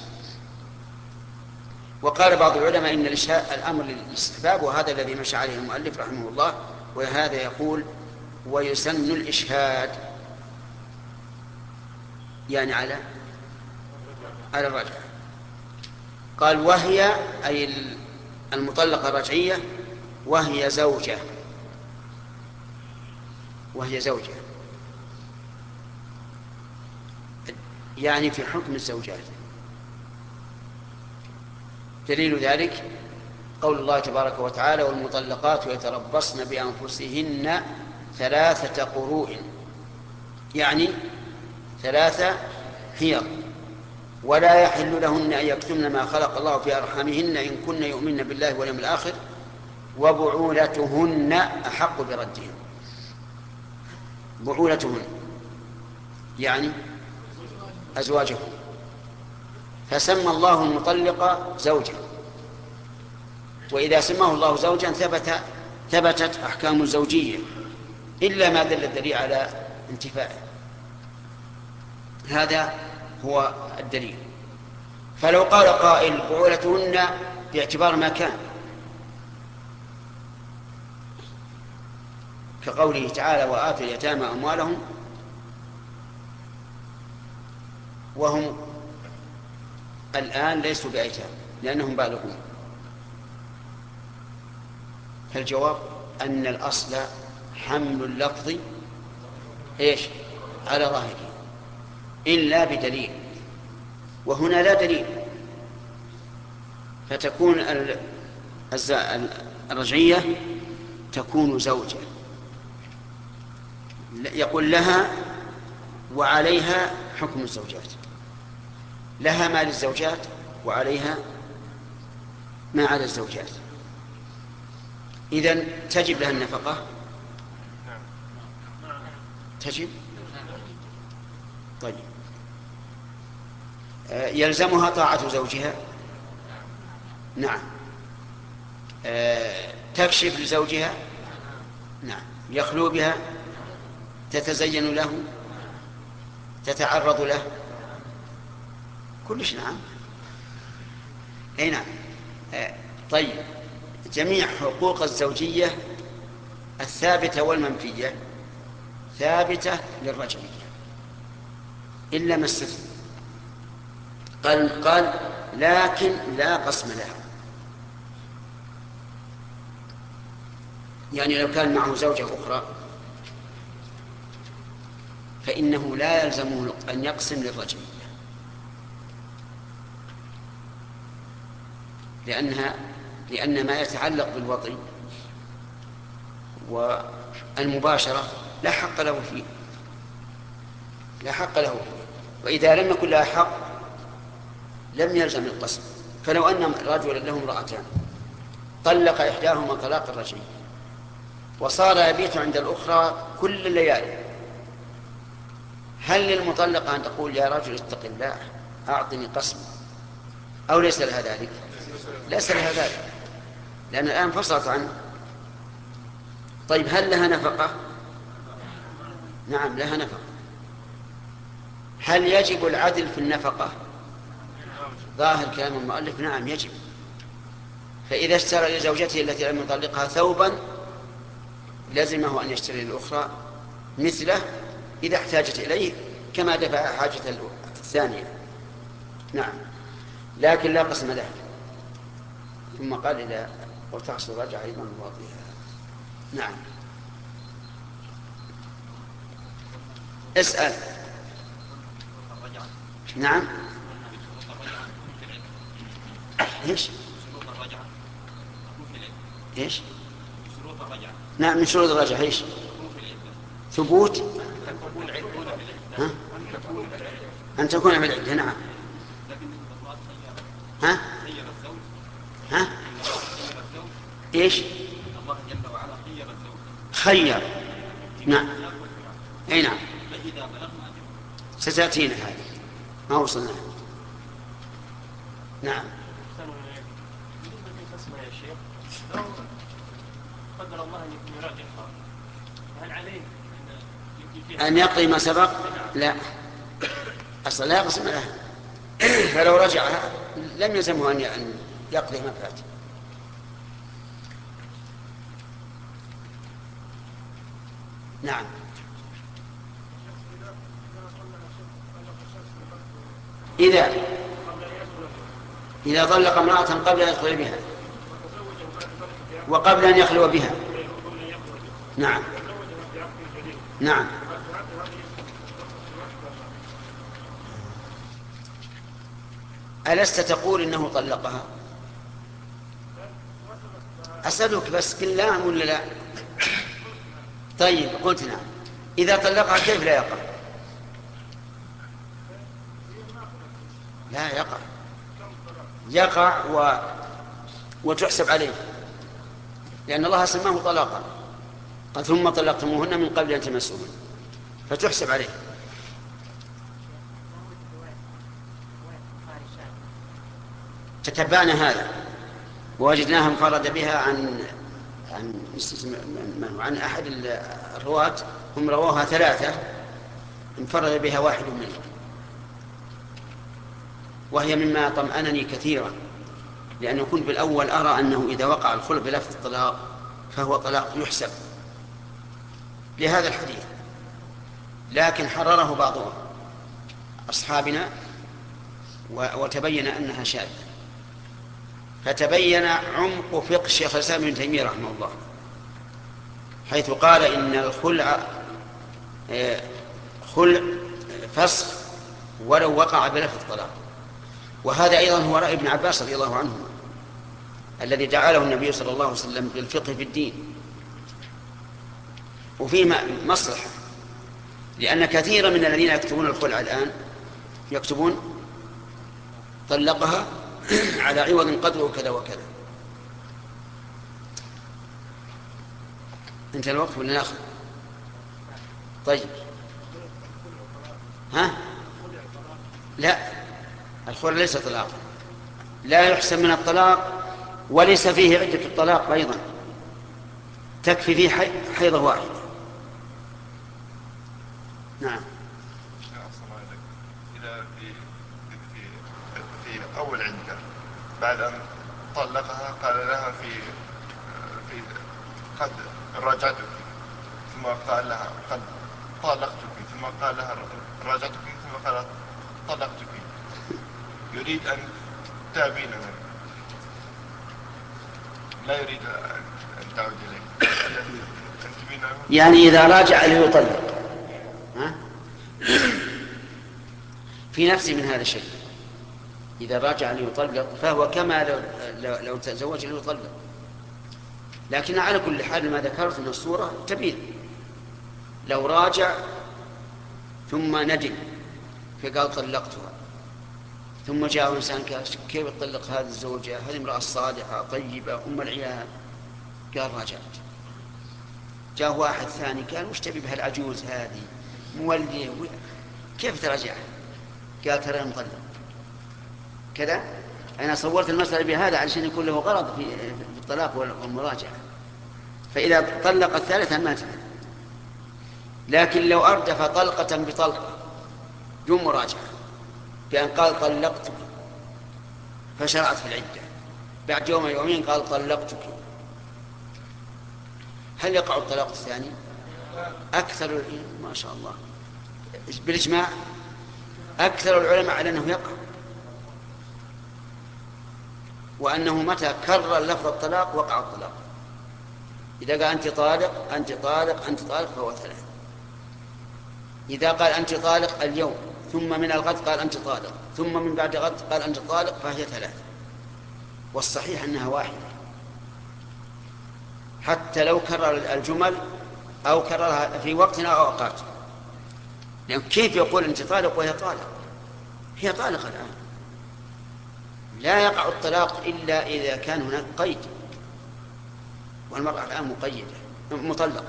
وقال بعض العلماء إن الإشهاد الأمر للاستحباب، وهذا الذي مشى عليه المؤلف رحمه الله، وهذا يقول: ويسن الإشهاد، يعني على على الرجعة. قال: وهي أي المطلقة الرجعية، وهي زوجة، وهي زوجة يعني في حكم الزوجات. دليل ذلك قول الله تبارك وتعالى: والمطلقات يتربصن بأنفسهن ثلاثة قروء، يعني ثلاثة حيض، ولا يحل لهن أن يكتمن ما خلق الله في أرحامهن إن كن يؤمن بالله واليوم الآخر وبعولتهن أحق بردهن. بعولتهن يعني أزواجهن، فسمى الله المطلقة زوجا، وإذا سماه الله زوجا ثبت ثبتت أحكام الزوجية إلا ما دل الدليل على انتفائه. هذا هو الدليل. فلو قال قائل: بعولتهن باعتبار ما كان، كقوله تعالى: وآتوا اليتامى أموالهم وهم الآن ليسوا بأيتام لأنهم بالغون، فالجواب أن الأصل حمل اللفظ إيش على ظاهره إلا بدليل، وهنا لا دليل، فتكون الرجعية تكون زوجة. يقول: لها وعليها حكم الزوجات، لها ما للزوجات وعليها ما على الزوجات، إذن تجب لها النفقة، تجب. طيب، يلزمها طاعة زوجها، نعم. تكشف لزوجها، نعم. يخلو بها، تتزين له، تتعرض له، كلش نعم. أي نعم. طيب، جميع حقوق الزوجية الثابتة والمنفية ثابتة للرجعية إلا ما استثنى. قال قال لكن لا قسم لها، يعني لو كان معه زوجة أخرى فإنه لا يلزمه أن يقسم للرجعية، لأنها لأن ما يتعلق بالوطي والمباشرة لا حق له فيه، لا حق له فيه. وإذا لم يكن لها حق لم يلزم القسم. فلو أن رجلا له امرأتان طلق إحداهما طلاق الرجعي وصار يبيت عند الأخرى كل الليالي، هل للمطلقة أن تقول يا رجل اتق الله أعطني قسم، أو ليس لها ذلك؟ ليس لها ذلك، لأن الآن فصلت عنه. طيب هل لها نفقة؟ نعم لها نفقة. هل يجب العدل في النفقة؟ ظاهر كلام المؤلف نعم يجب. فإذا اشترى لزوجته التي لم يطلقها ثوبا لزمه أن يشتري للأخرى مثله إذا احتاجت إليه كما دفع حاجة الثانية. نعم، لكن لا قسم له. ثم قال إذا ارتخص الرجع أيضا واضحها. نعم. اسأل. نعم. ايش؟ ايش؟ نعم من شروط الرجعة ايش؟ ثبوت ها؟ أن تكون من العدة. نعم. ها؟ ها؟ ايش؟ خير. نعم. اي نعم ستأتينا هذه ما وصلنا. نعم. قدر الله أن يراجع هل عليه أن يقضي ما سبق؟ لا، أصلا لا يقسم له، فلو رجع لم يلزمه أن يقضي ما فات. نعم. إذا إذا طلق امرأة قبل أن يدخل بها وقبل أن يخلو بها. نعم. نعم. ألست تقول إنه طلقها؟ أسألك بس كل لا ولا لا؟ طيب قلت نعم. إذا طلقها كيف لا يقع؟ لا يقع، يقع و... وتحسب عليه، لأن الله سماه طلاقا، قال ثم طلقتموهن من قبل أن تمسوهن، فتحسب عليه. تتبعنا هذا ووجدناها انفرد بها عن عن عن أحد الرواة، هم رواها ثلاثة انفرد بها واحد منهم، وهي مما طمأنني كثيرا، لأنه كنت بالأول أرى أنه إذا وقع الخلع بلفظ الطلاق فهو طلاق يحسب لهذا الحديث، لكن حرره بعض أصحابنا وتبين أنها شاذة، فتبين عمق فقه الشيخ الإسلام ابن تيمية رحمه الله، حيث قال إن الخلع خلع فسخ ولو وقع بلفظ الطلاق. وهذا أيضا هو رأي ابن عباس رضي الله عنه الذي جعله النبي صلى الله عليه وسلم للفقه في الدين. وفيه مصلحة، لأن كثيرا من الذين يكتبون الخلع الآن يكتبون طلقها على عوض قدره كذا وكذا. انت الوقت ولا ناخذ؟ طيب ها؟ لا، الخلع ليس طلاق، لا يحسب من الطلاق، وليس فيه عدة الطلاق أيضا، تكفي فيه حيضة واحدة. نعم. إذا في في في أول عدة بعد أن طلقها قال لها في في قد راجعتك، ثم قال لها قد طلقتك، ثم قال لها راجعتك، ثم قال طلقتك، يريد أن تابين، لا يريد أن تعود إليه، يعني إذا راجع ليطلق ها؟ في نفسي من هذا الشيء، إذا راجع ليطلق فهو كما لو, لو, لو تزوج ليطلق، لكن على كل حال ما ذكرت من الصورة تبين. لو راجع ثم ندم فقال طلقتها، ثم جاء إنسان كيف تطلق هذه الزوجة، هذه امرأة صالحة طيبة أم العيال، قال راجعت، جاء واحد ثاني قال وش تبي بهالعجوز هذه مولي كيف ترجع؟ قال ترى مطلق كذا. أنا صورت المسألة بهذا علشان يكون له غرض في الطلاق والمراجعة. فإذا طلق الثالثة ما تفعل. لكن لو أردف طلقة بطلقة دون مراجعة بأن قال طلقتك فشرعت في العدة بعد يوم يومين قال طلقتك، هل يقع الطلاق الثاني؟ أكثر ما شاء الله بالإجماع أكثر العلماء على أنه يقع، وأنه متى كرر لفظ الطلاق وقع الطلاق. إذا قال أنت طالق أنت طالق أنت طالق فهو ثلاث. إذا قال أنت طالق اليوم ثم من الغد قال أنت طالق ثم من بعد غد قال أنت طالق فهي ثلاث. والصحيح أنها واحدة حتى لو كرر الجمل أو كررها في وقتنا أو أوقات. لأن كيف يقول أنت طالق وهي طالق؟ هي طالقة الآن. لا يقع الطلاق إلا إذا كان هناك قيد، والمرأة الآن مقيدة مطلقة،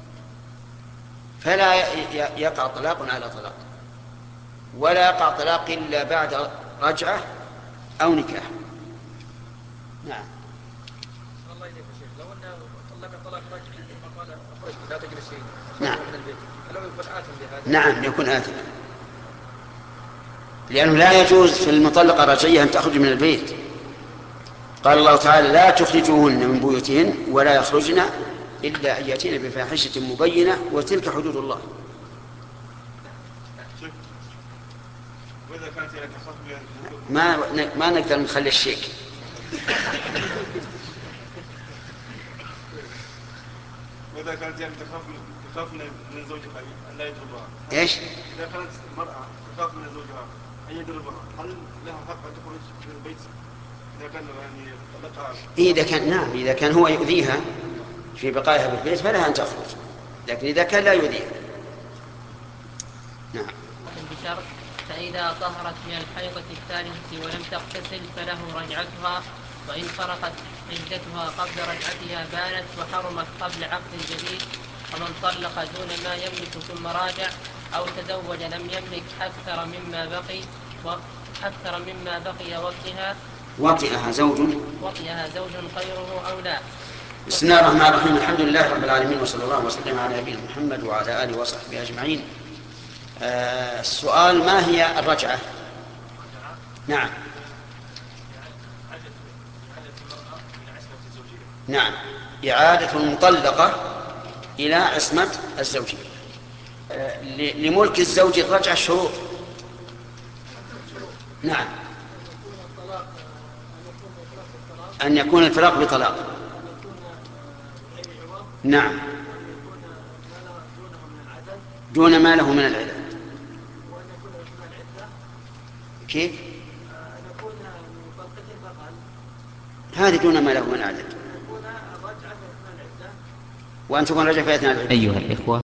فلا يقع طلاق على طلاق، ولا يقع طلاق إلا بعد رجعة أو نكاح. نعم. الله يجزيك يا شيخ، لو أنه طلق طلاق رجعي ثم قال أخرج لا تجلسين نعم من البيت، لو يكون آثم بهذا؟ نعم يكون آثما، لأنه لا يجوز في المطلقة الرجعية أن تخرج من البيت. قال الله تعالى لا تخرجوهن من بيوتهن ولا يخرجن إلا أن يأتين بفاحشة مبينة وتلك حدود الله. وإذا كانت لك خطبة ما ما نقدر نخلي الشيك. وإذا كانت يعني تخاف تخاف من زوجها أن لا يضربها. إيش؟ إذا كانت المرأة تخاف من زوجها أن يضربها، هل لها حق أن تخرج من البيت؟ إذا كان يعني طلقها. إذا كان نعم إذا كان هو يؤذيها في بقائها بالبيت فلها أن تخرج، لكن إذا كان لا يؤذيها. نعم. بشرط فإذا طهرت من الحيضة الثالثة ولم تغتسل فله رجعتها، وإن فرقت عدتها قبل رجعتها بانت وحرمت قبل عقد جديد. ومن طلق دون ما يملك ثم راجع أو تزوج لم يملك أكثر مما بقي أكثر مما بقي وطئها وطئها زوج وطئها زوج غيره أو لا. بسم الله الرحمن الرحيم. الحمد لله رب العالمين وصلى الله وسلم على نبينا محمد وعلى آله وصحبه أجمعين. آه السؤال ما هي الرجعة؟ نعم نعم إعادة المطلقة إلى عصمة الزوجية. آه لملك الزوج الرجعة شروط. نعم أن يكون الفراق بطلاق. نعم دون ما له من العدة. كيف؟ هذه دون ما له من العدة، وأن تكون رجعة في أثناء العدة. أيها الإخوة